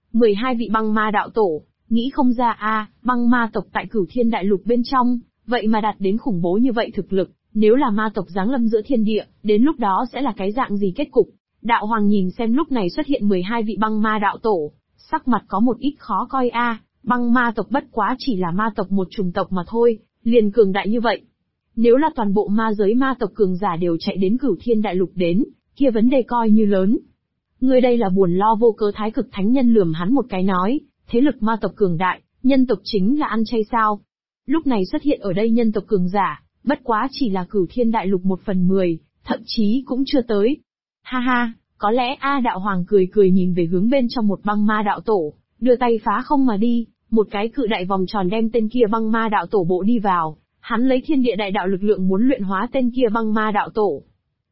12 vị băng ma đạo tổ, nghĩ không ra băng ma tộc tại Cửu Thiên Đại Lục bên trong, vậy mà đạt đến khủng bố như vậy thực lực, nếu là ma tộc giáng lâm giữa thiên địa, đến lúc đó sẽ là cái dạng gì kết cục. Đạo hoàng nhìn xem lúc này xuất hiện 12 vị băng ma đạo tổ, sắc mặt có một ít khó coi. Băng ma tộc bất quá chỉ là ma tộc một chủng tộc mà thôi, liền cường đại như vậy. Nếu là toàn bộ ma giới ma tộc cường giả đều chạy đến Cửu Thiên Đại Lục đến, kia vấn đề coi như lớn. Ngươi đây là buồn lo vô cớ. Thái Cực Thánh Nhân lườm hắn một cái nói, thế lực ma tộc cường đại, nhân tộc chính là ăn chay sao? Lúc này xuất hiện ở đây nhân tộc cường giả, bất quá chỉ là Cửu Thiên Đại Lục 1/10, thậm chí cũng chưa tới. Ha ha, có lẽ đạo hoàng cười cười nhìn về hướng bên trong một băng ma đạo tổ, đưa tay phá không mà đi, một cái cự đại vòng tròn đem tên kia băng ma đạo tổ bộ đi vào, hắn lấy thiên địa đại đạo lực lượng muốn luyện hóa tên kia băng ma đạo tổ.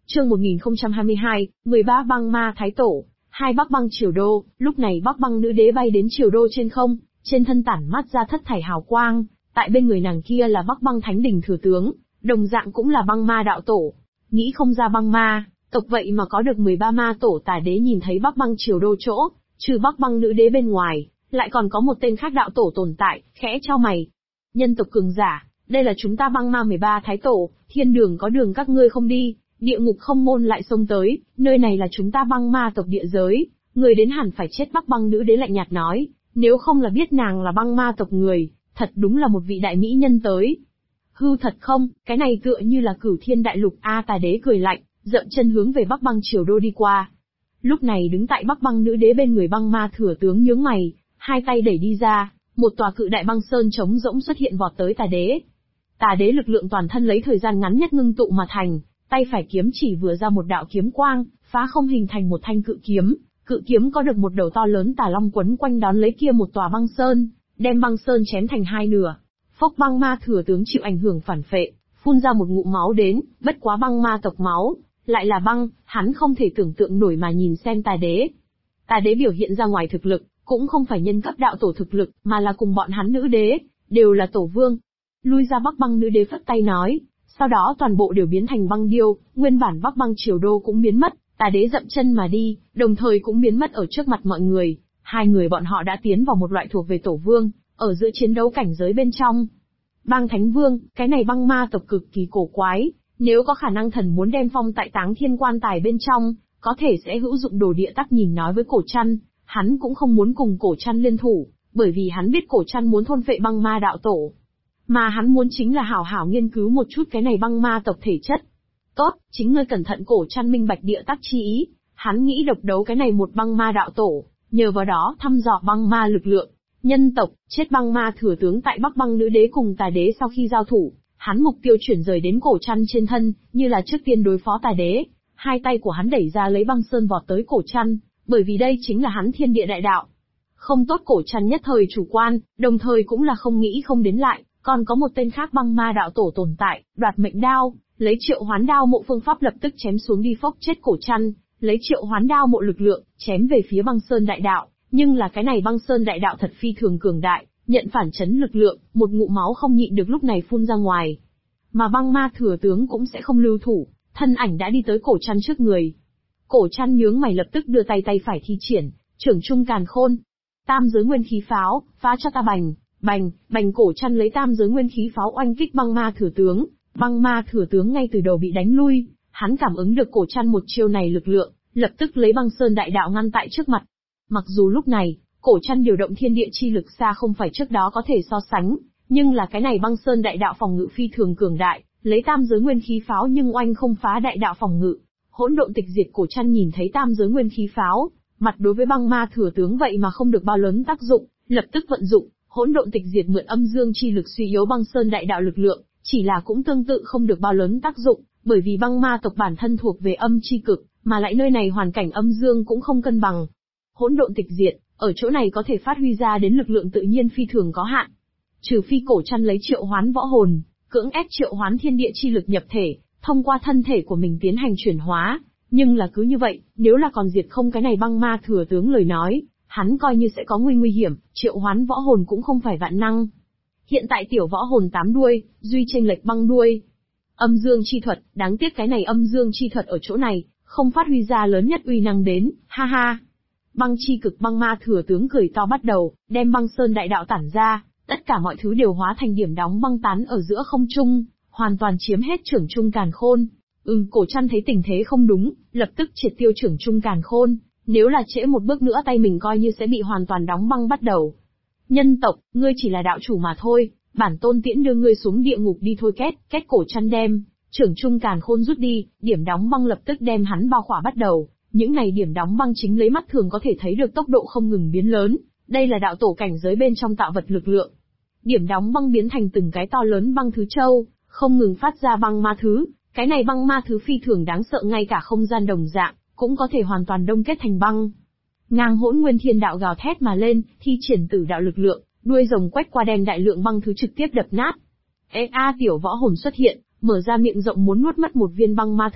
Chương 1022, 13 băng ma thái tổ. Hai Bắc Băng Triều Đô. Lúc này Bắc Băng nữ đế bay đến Triều Đô trên không, trên thân tản mát ra thất thải hào quang, tại bên người nàng kia là Bắc Băng Thánh Đình thừa tướng, đồng dạng cũng là băng ma đạo tổ. Nghĩ không ra băng ma tộc vậy mà có được 13 ma tổ. Tà đế nhìn thấy Bắc Băng Triều Đô chỗ, trừ Bắc Băng nữ đế bên ngoài, lại còn có một tên khác đạo tổ tồn tại, khẽ chau mày. Nhân tộc cường giả, đây là chúng ta băng ma 13 thái tổ, thiên đường có đường các ngươi không đi, địa ngục không môn lại xông tới, nơi này là chúng ta băng ma tộc địa giới, người đến hẳn phải chết. Bắc Băng nữ đế lạnh nhạt nói, nếu không là biết nàng là băng ma tộc người, thật đúng là một vị đại mỹ nhân tới. Hư thật không, cái này tựa như là Cửu Thiên Đại Lục a. Tà đế cười lạnh, dậm chân hướng về Bắc Băng Triều Đô đi qua. Lúc này đứng tại Bắc Băng nữ đế bên người băng ma thừa tướng nhướng mày, hai tay đẩy đi ra, một tòa cự đại băng sơn trống rỗng xuất hiện vọt tới tà đế. Tà đế lực lượng toàn thân lấy thời gian ngắn nhất ngưng tụ mà thành, tay phải kiếm chỉ vừa ra một đạo kiếm quang, phá không hình thành một thanh cự kiếm. Cự kiếm có được một đầu to lớn tà long quấn quanh đón lấy kia một tòa băng sơn, đem băng sơn chém thành hai nửa. Phốc, băng ma thừa tướng chịu ảnh hưởng phản phệ, phun ra một ngụm máu đến, bất quá băng ma tộc máu, lại là băng, hắn không thể tưởng tượng nổi mà nhìn xem tà đế. Tà đế biểu hiện ra ngoài thực lực, cũng không phải nhân cấp đạo tổ thực lực, mà là cùng bọn hắn nữ đế, đều là tổ vương. Lui ra. Bắc Băng nữ đế phất tay nói, sau đó toàn bộ đều biến thành băng điêu, nguyên bản Bắc Băng Triều Đô cũng biến mất, tà đế dậm chân mà đi, đồng thời cũng biến mất ở trước mặt mọi người. Hai người bọn họ đã tiến vào một loại thuộc về tổ vương, ở giữa chiến đấu cảnh giới bên trong. Băng Thánh Vương, cái này băng ma tộc cực kỳ cổ quái, nếu có khả năng thần muốn đem phong tại Táng Thiên quan tài bên trong, có thể sẽ hữu dụng đồ địa tắc. Nhìn nói với Cổ Trăn, hắn cũng không muốn cùng Cổ Trăn liên thủ, bởi vì hắn biết Cổ Trăn muốn thôn phệ băng ma đạo tổ. Mà hắn muốn chính là hảo hảo nghiên cứu một chút cái này băng ma tộc thể chất. Tốt, chính ngươi cẩn thận. Cổ Trăn minh bạch địa tắc chi ý, hắn nghĩ độc đấu cái này một băng ma đạo tổ, nhờ vào đó thăm dò băng ma lực lượng. Nhân tộc, chết. Băng ma thừa tướng tại Bắc Băng nữ đế cùng tà đế sau khi giao thủ, hắn mục tiêu chuyển rời đến Cổ Trăn trên thân, như là trước tiên đối phó tà đế. Hai tay của hắn đẩy ra lấy băng sơn vọt tới Cổ Trăn, bởi vì đây chính là hắn thiên địa đại đạo. Không tốt. Cổ Trăn nhất thời chủ quan, đồng thời cũng là không nghĩ không đến lại, còn có một tên khác băng ma đạo tổ tồn tại, đoạt mệnh đao, lấy triệu hoán đao mộ phương pháp lập tức chém xuống đi. Phốc, chết. Cổ Trăn lấy triệu hoán đao mộ lực lượng, chém về phía băng sơn đại đạo, nhưng là cái này băng sơn đại đạo thật phi thường cường đại, nhận phản chấn lực lượng, một ngụm máu không nhịn được lúc này phun ra ngoài. Mà băng ma thừa tướng cũng sẽ không lưu thủ, thân ảnh đã đi tới Cổ Trăn trước người. Cổ Trăn nhướng mày lập tức đưa tay phải thi triển, trưởng trung càn khôn. Tam giới nguyên khí pháo, phá cho ta bành, bành, bành. Cổ Trăn lấy tam giới nguyên khí pháo oanh kích băng ma thừa tướng. Băng ma thừa tướng ngay từ đầu bị đánh lui, hắn cảm ứng được Cổ Trăn một chiêu này lực lượng, lập tức lấy băng sơn đại đạo ngăn tại trước mặt. Mặc dù lúc này, Cổ Trăn điều động thiên địa chi lực xa không phải trước đó có thể so sánh, nhưng là cái này băng sơn đại đạo phòng ngự phi thường cường đại, lấy tam giới nguyên khí pháo nhưng oanh không phá đại đạo phòng ngự. Hỗn độn tịch diệt. Cổ Trăn nhìn thấy tam giới nguyên khí pháo, mặt đối với băng ma thừa tướng vậy mà không được bao lớn tác dụng, lập tức vận dụng hỗn độn tịch diệt mượn âm dương chi lực suy yếu băng sơn đại đạo lực lượng, chỉ là cũng tương tự không được bao lớn tác dụng, bởi vì băng ma tộc bản thân thuộc về âm chi cực, mà lại nơi này hoàn cảnh âm dương cũng không cân bằng. Hỗn độn tịch diệt, ở chỗ này có thể phát huy ra đến lực lượng tự nhiên phi thường có hạn. Trừ phi Cổ Trăn lấy triệu hoán võ hồn, cưỡng ép triệu hoán thiên địa chi lực nhập thể, thông qua thân thể của mình tiến hành chuyển hóa, nhưng là cứ như vậy, nếu là còn diệt không cái này băng ma thừa tướng lời nói, hắn coi như sẽ có nguy hiểm. Triệu hoán võ hồn cũng không phải vạn năng. Hiện tại tiểu võ hồn 8 đuôi, duy chênh lệch băng đuôi. Âm dương chi thuật, đáng tiếc cái này âm dương chi thuật ở chỗ này, không phát huy ra lớn nhất uy năng đến, ha ha. Băng chi cực. Băng ma thừa tướng cười to bắt đầu, đem băng sơn đại đạo tản ra, tất cả mọi thứ đều hóa thành điểm đóng băng tán ở giữa không trung, hoàn toàn chiếm hết trưởng trung càn khôn. Cổ Trăn thấy tình thế không đúng, lập tức triệt tiêu trưởng trung càn khôn, nếu là trễ một bước nữa tay mình coi như sẽ bị hoàn toàn đóng băng bắt đầu. Nhân tộc, ngươi chỉ là đạo chủ mà thôi, bản tôn tiễn đưa ngươi xuống địa ngục đi thôi. Kết. Cổ Trăn đem trưởng trung càn khôn rút đi, điểm đóng băng lập tức đem hắn bao khỏa bắt đầu. Những này điểm đóng băng chính lấy mắt thường có thể thấy được tốc độ không ngừng biến lớn, đây là đạo tổ cảnh giới bên trong tạo vật lực lượng. Điểm đóng băng biến thành từng cái to lớn băng thứ châu, không ngừng phát ra băng ma thứ, cái này băng ma thứ phi thường đáng sợ, ngay cả không gian đồng dạng, cũng có thể hoàn toàn đông kết thành băng. Ngang hỗn nguyên thiên đạo gào thét mà lên, thi triển tử đạo lực lượng, đuôi rồng quét qua đem đại lượng băng thứ trực tiếp đập nát. Tiểu võ hồn xuất hiện, mở ra miệng rộng muốn nuốt mất một viên băng ma thứ,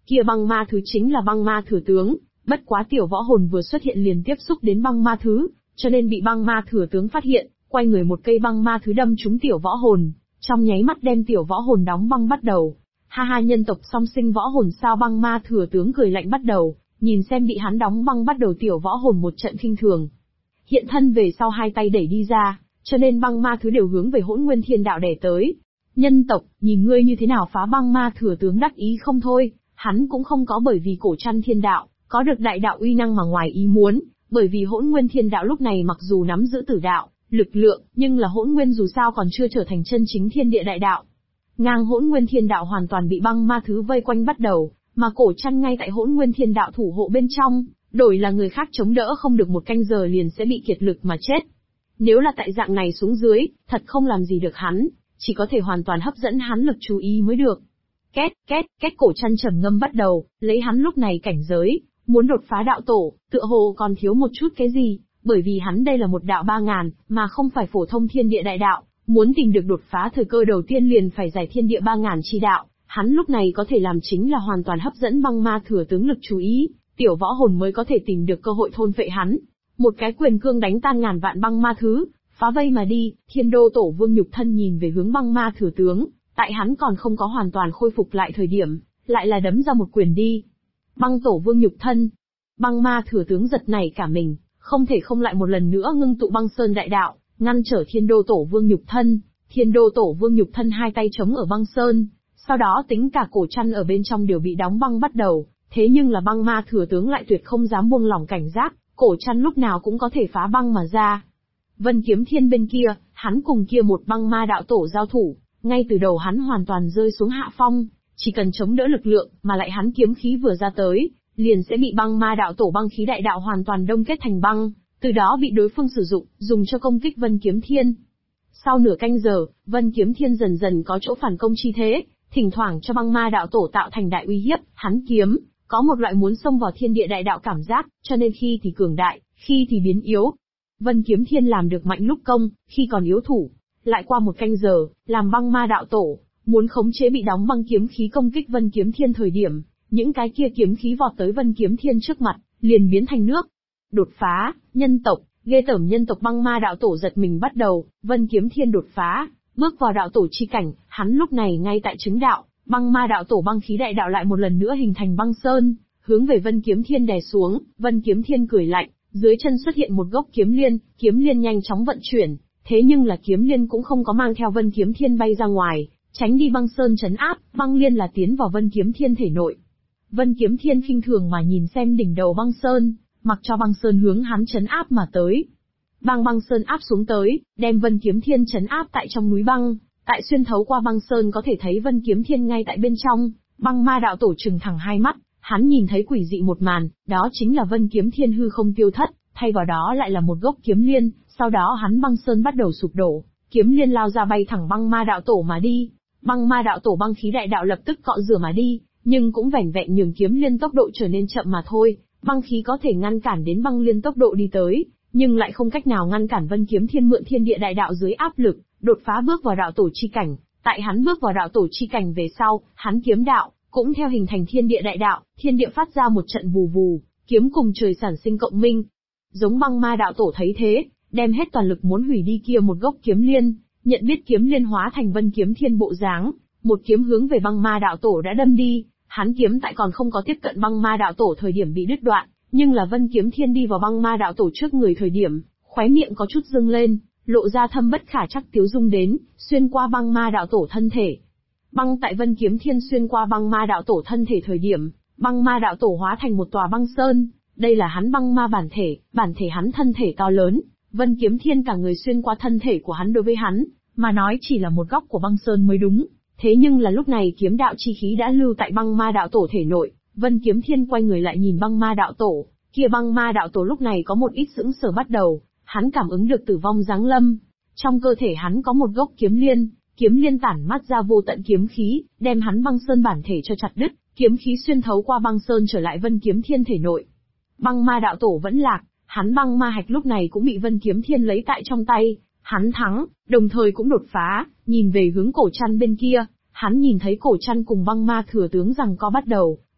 Kia băng ma thứ chính là băng ma thừa tướng, bất quá tiểu võ hồn vừa xuất hiện liền tiếp xúc đến băng ma thứ, cho nên bị băng ma thừa tướng phát hiện, quay người một cây băng ma thứ đâm trúng tiểu võ hồn, trong nháy mắt đem tiểu võ hồn đóng băng bắt đầu. Ha ha, nhân tộc song sinh võ hồn sao? Băng ma thừa tướng cười lạnh bắt đầu, nhìn xem bị hắn đóng băng bắt đầu tiểu võ hồn một trận khinh thường. Hiện thân về sau hai tay đẩy đi ra, cho nên băng ma thứ đều hướng về Hỗn Nguyên Thiên Đạo đẩy tới. Nhân tộc, nhìn ngươi như thế nào phá? Băng ma thừa tướng đắc ý không thôi, hắn cũng không có bởi vì cổ trăn thiên đạo, có được đại đạo uy năng mà ngoài ý muốn, bởi vì Hỗn Nguyên Thiên Đạo lúc này mặc dù nắm giữ tử đạo, lực lượng, nhưng là Hỗn Nguyên dù sao còn chưa trở thành chân chính thiên địa đại đạo. Ngang Hỗn Nguyên Thiên Đạo hoàn toàn bị băng ma thứ vây quanh bắt đầu, mà cổ trăn ngay tại Hỗn Nguyên Thiên Đạo thủ hộ bên trong, đổi là người khác chống đỡ không được một canh giờ liền sẽ bị kiệt lực mà chết. Nếu là tại dạng này xuống dưới, thật không làm gì được hắn, chỉ có thể hoàn toàn hấp dẫn hắn lực chú ý mới được. Két, két, két, cổ trăn trầm ngâm bắt đầu, lấy hắn lúc này cảnh giới, muốn đột phá đạo tổ, tựa hồ còn thiếu một chút cái gì, bởi vì hắn đây là một đạo 3000, mà không phải phổ thông thiên địa đại đạo, muốn tìm được đột phá thời cơ đầu tiên liền phải giải thiên địa 3000 chi đạo, hắn lúc này có thể làm chính là hoàn toàn hấp dẫn băng ma thừa tướng lực chú ý, tiểu võ hồn mới có thể tìm được cơ hội thôn phệ hắn. Một cái quyền cương đánh tan ngàn vạn băng ma thứ, phá vây mà đi. Thiên đô tổ vương nhục thân nhìn về hướng băng ma thừa tướng, tại hắn còn không có hoàn toàn khôi phục lại thời điểm, lại là đấm ra một quyền đi. Băng tổ vương nhục thân. Băng ma thừa tướng giật nảy cả mình, không thể không lại một lần nữa ngưng tụ băng sơn đại đạo, ngăn trở thiên đô tổ vương nhục thân. Thiên đô tổ vương nhục thân hai tay chống ở băng sơn, sau đó tính cả cổ trăn ở bên trong đều bị đóng băng bắt đầu, thế nhưng là băng ma thừa tướng lại tuyệt không dám buông lỏng cảnh giác, cổ trăn lúc nào cũng có thể phá băng mà ra. Vân Kiếm Thiên bên kia, hắn cùng kia một băng ma đạo tổ giao thủ, ngay từ đầu hắn hoàn toàn rơi xuống hạ phong, chỉ cần chống đỡ lực lượng, mà lại hắn kiếm khí vừa ra tới, liền sẽ bị băng ma đạo tổ băng khí đại đạo hoàn toàn đông kết thành băng, từ đó bị đối phương sử dụng, dùng cho công kích Vân Kiếm Thiên. Sau nửa canh giờ, Vân Kiếm Thiên dần dần có chỗ phản công chi thế, thỉnh thoảng cho băng ma đạo tổ tạo thành đại uy hiếp, hắn kiếm, có một loại muốn xông vào thiên địa đại đạo cảm giác, cho nên khi thì cường đại, khi thì biến yếu. Vân Kiếm Thiên làm được mạnh lúc công, khi còn yếu thủ. Lại qua một canh giờ, làm băng ma đạo tổ, muốn khống chế bị đóng băng kiếm khí công kích Vân Kiếm Thiên thời điểm, những cái kia kiếm khí vọt tới Vân Kiếm Thiên trước mặt, liền biến thành nước. Đột phá, nhân tộc, ghê tởm. Nhân tộc băng ma đạo tổ giật mình bắt đầu, Vân Kiếm Thiên đột phá, bước vào đạo tổ chi cảnh, hắn lúc này ngay tại chứng đạo, băng ma đạo tổ băng khí đại đạo lại một lần nữa hình thành băng sơn, hướng về Vân Kiếm Thiên đè xuống. Vân Kiếm Thiên cười lạnh, dưới chân xuất hiện một gốc kiếm liên nhanh chóng vận chuyển, thế nhưng là kiếm liên cũng không có mang theo Vân Kiếm Thiên bay ra ngoài, tránh đi băng sơn trấn áp, băng liên là tiến vào Vân Kiếm Thiên thể nội. Vân Kiếm Thiên khinh thường mà nhìn xem đỉnh đầu băng sơn, mặc cho băng sơn hướng hắn trấn áp mà tới. Băng sơn áp xuống tới, đem Vân Kiếm Thiên trấn áp tại trong núi băng, tại xuyên thấu qua băng sơn có thể thấy Vân Kiếm Thiên ngay tại bên trong. Băng ma đạo tổ trừng thẳng hai mắt, hắn nhìn thấy quỷ dị một màn, đó chính là Vân Kiếm Thiên hư không tiêu thất, thay vào đó lại là một gốc kiếm liên, sau đó hắn băng sơn bắt đầu sụp đổ, kiếm liên lao ra bay thẳng băng ma đạo tổ mà đi. Băng ma đạo tổ băng khí đại đạo lập tức cọ rửa mà đi, nhưng cũng vẻn vẹn nhường kiếm liên tốc độ trở nên chậm mà thôi. Băng khí có thể ngăn cản đến băng liên tốc độ đi tới, nhưng lại không cách nào ngăn cản Vân Kiếm Thiên mượn thiên địa đại đạo dưới áp lực, đột phá bước vào đạo tổ chi cảnh. Tại hắn bước vào đạo tổ chi cảnh về sau, hắn kiếm đạo cũng theo hình thành thiên địa đại đạo, thiên địa phát ra một trận vù vù, kiếm cùng trời sản sinh cộng minh. Giống băng ma đạo tổ thấy thế, đem hết toàn lực muốn hủy đi kia một gốc kiếm liên, nhận biết kiếm liên hóa thành Vân Kiếm Thiên bộ dáng, một kiếm hướng về băng ma đạo tổ đã đâm đi. Hắn kiếm tại còn không có tiếp cận băng ma đạo tổ thời điểm bị đứt đoạn, nhưng là Vân Kiếm Thiên đi vào băng ma đạo tổ trước người thời điểm, khóe miệng có chút dương lên, lộ ra thâm bất khả trắc tiếu dung đến, xuyên qua băng ma đạo tổ thân thể. Băng tại Vân Kiếm Thiên xuyên qua băng ma đạo tổ thân thể thời điểm, băng ma đạo tổ hóa thành một tòa băng sơn, đây là hắn băng ma bản thể hắn thân thể to lớn, Vân Kiếm Thiên cả người xuyên qua thân thể của hắn đối với hắn, mà nói chỉ là một góc của băng sơn mới đúng. Thế nhưng là lúc này kiếm đạo chi khí đã lưu tại băng ma đạo tổ thể nội, Vân Kiếm Thiên quay người lại nhìn băng ma đạo tổ, kia băng ma đạo tổ lúc này có một ít sững sờ bắt đầu, hắn cảm ứng được tử vong giáng lâm. Trong cơ thể hắn có một gốc kiếm liên tản mát ra vô tận kiếm khí, đem hắn băng sơn bản thể cho chặt đứt, kiếm khí xuyên thấu qua băng sơn trở lại Vân Kiếm Thiên thể nội. Băng ma đạo tổ vẫn lạc, hắn băng ma hạch lúc này cũng bị Vân Kiếm Thiên lấy tại trong tay, hắn thắng, đồng thời cũng đột phá, nhìn về hướng cổ trăn bên kia, hắn nhìn thấy cổ trăn cùng băng ma thừa tướng rằng có bắt đầu,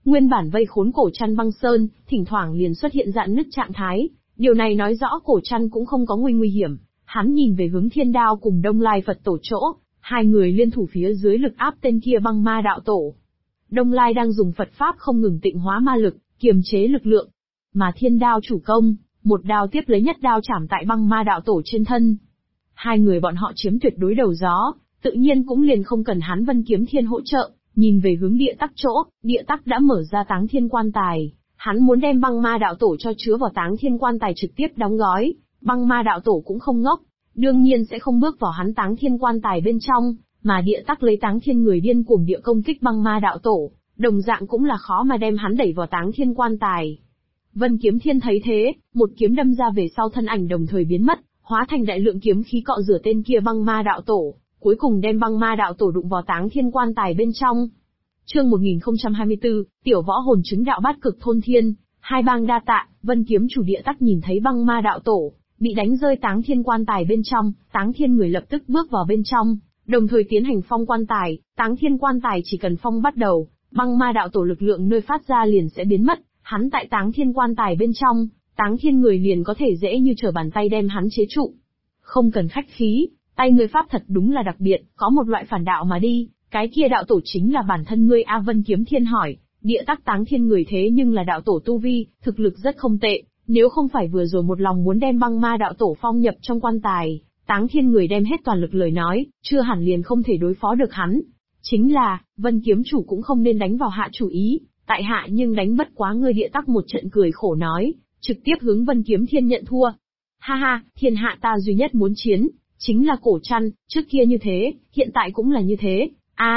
Nguyên bản vây khốn Cổ Trăn băng sơn, thỉnh thoảng liền xuất hiện rạn nứt trạng thái, điều này nói rõ Cổ Trăn cũng không có nguy hiểm. Hắn nhìn về hướng Thiên Đao cùng Đông Lai Phật tổ chỗ, hai người liên thủ phía dưới lực áp tên kia băng ma đạo tổ. Đông Lai đang dùng Phật pháp không ngừng tịnh hóa ma lực, kiềm chế lực lượng, mà Thiên Đao chủ công, một đao tiếp lấy nhất đao chảm tại băng ma đạo tổ trên thân. Hai người bọn họ chiếm tuyệt đối đầu gió, tự nhiên cũng liền không cần hắn Vân Kiếm Thiên hỗ trợ. Nhìn về hướng địa tắc chỗ, địa tắc đã mở ra Táng Thiên quan tài, hắn muốn đem băng ma đạo tổ cho chứa vào Táng Thiên quan tài trực tiếp đóng gói. Băng ma đạo tổ cũng không ngốc, đương nhiên sẽ không bước vào hắn Táng Thiên quan tài bên trong, mà địa tắc lấy Táng Thiên người điên cuồng địa công kích băng ma đạo tổ, đồng dạng cũng là khó mà đem hắn đẩy vào Táng Thiên quan tài. Vân Kiếm Thiên thấy thế, một kiếm đâm ra về sau thân ảnh đồng thời biến mất, hóa thành đại lượng kiếm khí cọ rửa tên kia băng ma đạo tổ, cuối cùng đem băng ma đạo tổ đụng vào Táng Thiên quan tài bên trong. Chương 1024, Tiểu Võ Hồn chứng đạo bát cực thôn thiên, hai bang đa tạ. Vân Kiếm chủ địa tắc nhìn thấy băng ma đạo tổ bị đánh rơi Táng Thiên quan tài bên trong, Táng Thiên người lập tức bước vào bên trong, đồng thời tiến hành phong quan tài. Táng Thiên quan tài chỉ cần phong bắt đầu, băng ma đạo tổ lực lượng nơi phát ra liền sẽ biến mất, hắn tại Táng Thiên quan tài bên trong, Táng Thiên người liền có thể dễ như trở bàn tay đem hắn chế trụ. Không cần khách khí, tay ngươi pháp thật đúng là đặc biệt, có một loại phản đạo mà đi, cái kia đạo tổ chính là bản thân ngươi a. Vân Kiếm Thiên hỏi, địa tắc Táng Thiên người thế nhưng là đạo tổ tu vi, thực lực rất không tệ, nếu không phải vừa rồi một lòng muốn đem băng ma đạo tổ phong nhập trong quan tài, Táng Thiên người đem hết toàn lực lời nói, chưa hẳn liền không thể đối phó được hắn. Chính là, Vân Kiếm chủ cũng không nên đánh vào hạ chủ ý, tại hạ nhưng đánh bất quá ngươi. Địa tắc một trận cười khổ nói, trực tiếp hướng Vân Kiếm Thiên nhận thua. Ha ha, thiên hạ ta duy nhất muốn chiến, chính là Cổ Trăn, trước kia như thế, hiện tại cũng là như thế.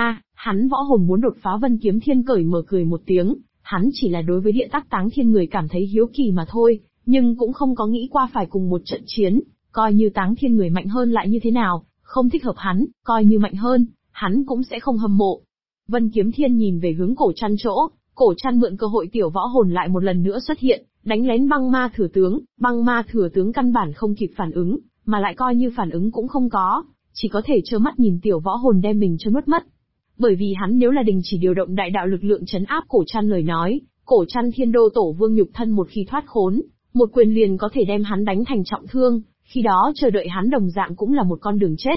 Hắn võ hồn muốn đột phá. Vân Kiếm Thiên cởi mở cười một tiếng, hắn chỉ là đối với địa tắc Táng Thiên người cảm thấy hiếu kỳ mà thôi, nhưng cũng không có nghĩ qua phải cùng một trận chiến, coi như Táng Thiên người mạnh hơn lại như thế nào, không thích hợp hắn, coi như mạnh hơn, hắn cũng sẽ không hâm mộ. Vân Kiếm Thiên nhìn về hướng Cổ Trăn chỗ, Cổ Trăn mượn cơ hội tiểu võ hồn lại một lần nữa xuất hiện, đánh lén băng ma thừa tướng. Băng ma thừa tướng căn bản không kịp phản ứng, mà lại coi như phản ứng cũng không có, chỉ có thể trơ mắt nhìn tiểu võ hồn đem mình cho nuốt mất. Bởi vì hắn nếu là đình chỉ điều động đại đạo lực lượng trấn áp Cổ Trăn lời nói, Cổ Trăn Thiên Đô tổ vương nhục thân một khi thoát khốn, một quyền liền có thể đem hắn đánh thành trọng thương, khi đó chờ đợi hắn đồng dạng cũng là một con đường chết.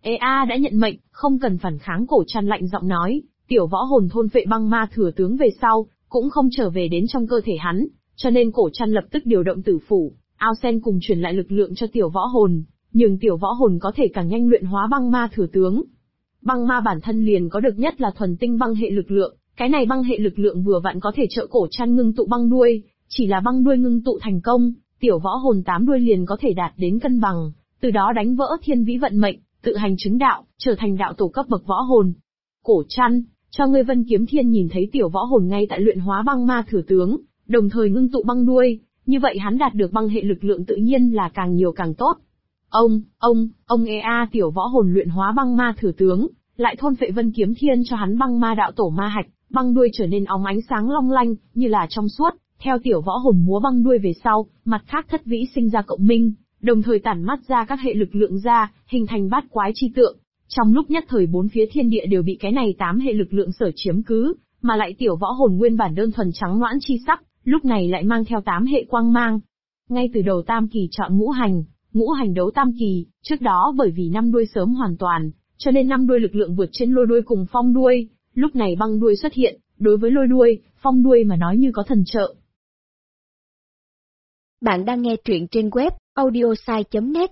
Đã nhận mệnh, không cần phản kháng. Cổ Trăn lạnh giọng nói, tiểu võ hồn thôn phệ băng ma thừa tướng về sau, cũng không trở về đến trong cơ thể hắn, cho nên Cổ Trăn lập tức điều động tử phủ, ao sen cùng truyền lại lực lượng cho tiểu võ hồn, nhưng tiểu võ hồn có thể càng nhanh luyện hóa băng ma thừa tướng. Băng ma bản thân liền có được nhất là thuần tinh băng hệ lực lượng, cái này băng hệ lực lượng vừa vặn có thể trợ Cổ Trăn ngưng tụ băng đuôi, chỉ là băng đuôi ngưng tụ thành công, tiểu võ hồn 8 đuôi liền có thể đạt đến cân bằng, từ đó đánh vỡ thiên vĩ vận mệnh, tự hành chứng đạo, trở thành đạo tổ cấp bậc võ hồn. Cổ Trăn, cho ngươi. Vân Kiếm Thiên nhìn thấy tiểu võ hồn ngay tại luyện hóa băng ma thừa tướng, đồng thời ngưng tụ băng đuôi, như vậy hắn đạt được băng hệ lực lượng tự nhiên là càng nhiều càng tốt. Tiểu võ hồn luyện hóa băng ma thừa tướng, lại thôn phệ Vân Kiếm Thiên cho hắn băng ma đạo tổ ma hạch, băng đuôi trở nên óng ánh sáng long lanh, như là trong suốt, theo tiểu võ hồn múa băng đuôi về sau, mặt khác thất vĩ sinh ra cộng minh, đồng thời tản mắt ra các hệ lực lượng ra, hình thành bát quái chi tượng. Trong lúc nhất thời bốn phía thiên địa đều bị cái này 8 hệ lực lượng sở chiếm cứ, mà lại tiểu võ hồn nguyên bản đơn thuần trắng loãng chi sắc, lúc này lại mang theo 8 hệ quang mang. Ngay từ đầu tam kỳ chọn ngũ hành đấu tam kỳ, trước đó bởi vì 5 đuôi sớm hoàn toàn, cho nên 5 đuôi lực lượng vượt trên lôi đuôi cùng phong đuôi, lúc này băng đuôi xuất hiện, đối với lôi đuôi, phong đuôi mà nói như có thần trợ. Bạn đang nghe truyện trên web audiosai.net.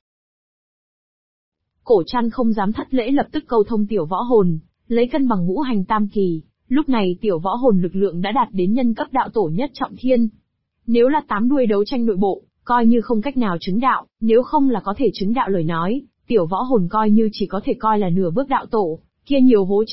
Cổ Trăn không dám thất lễ, lập tức câu thông tiểu võ hồn, lấy cân bằng ngũ hành tam kỳ, lúc này tiểu võ hồn lực lượng đã đạt đến nhân cấp đạo tổ nhất trọng thiên. Nếu là 8 đuôi đấu tranh nội bộ, coi như không cách nào chứng đạo, nếu không là có thể chứng đạo lời nói, tiểu võ hồn coi như chỉ có thể coi là nửa bước đạo tổ, kia nhiều hố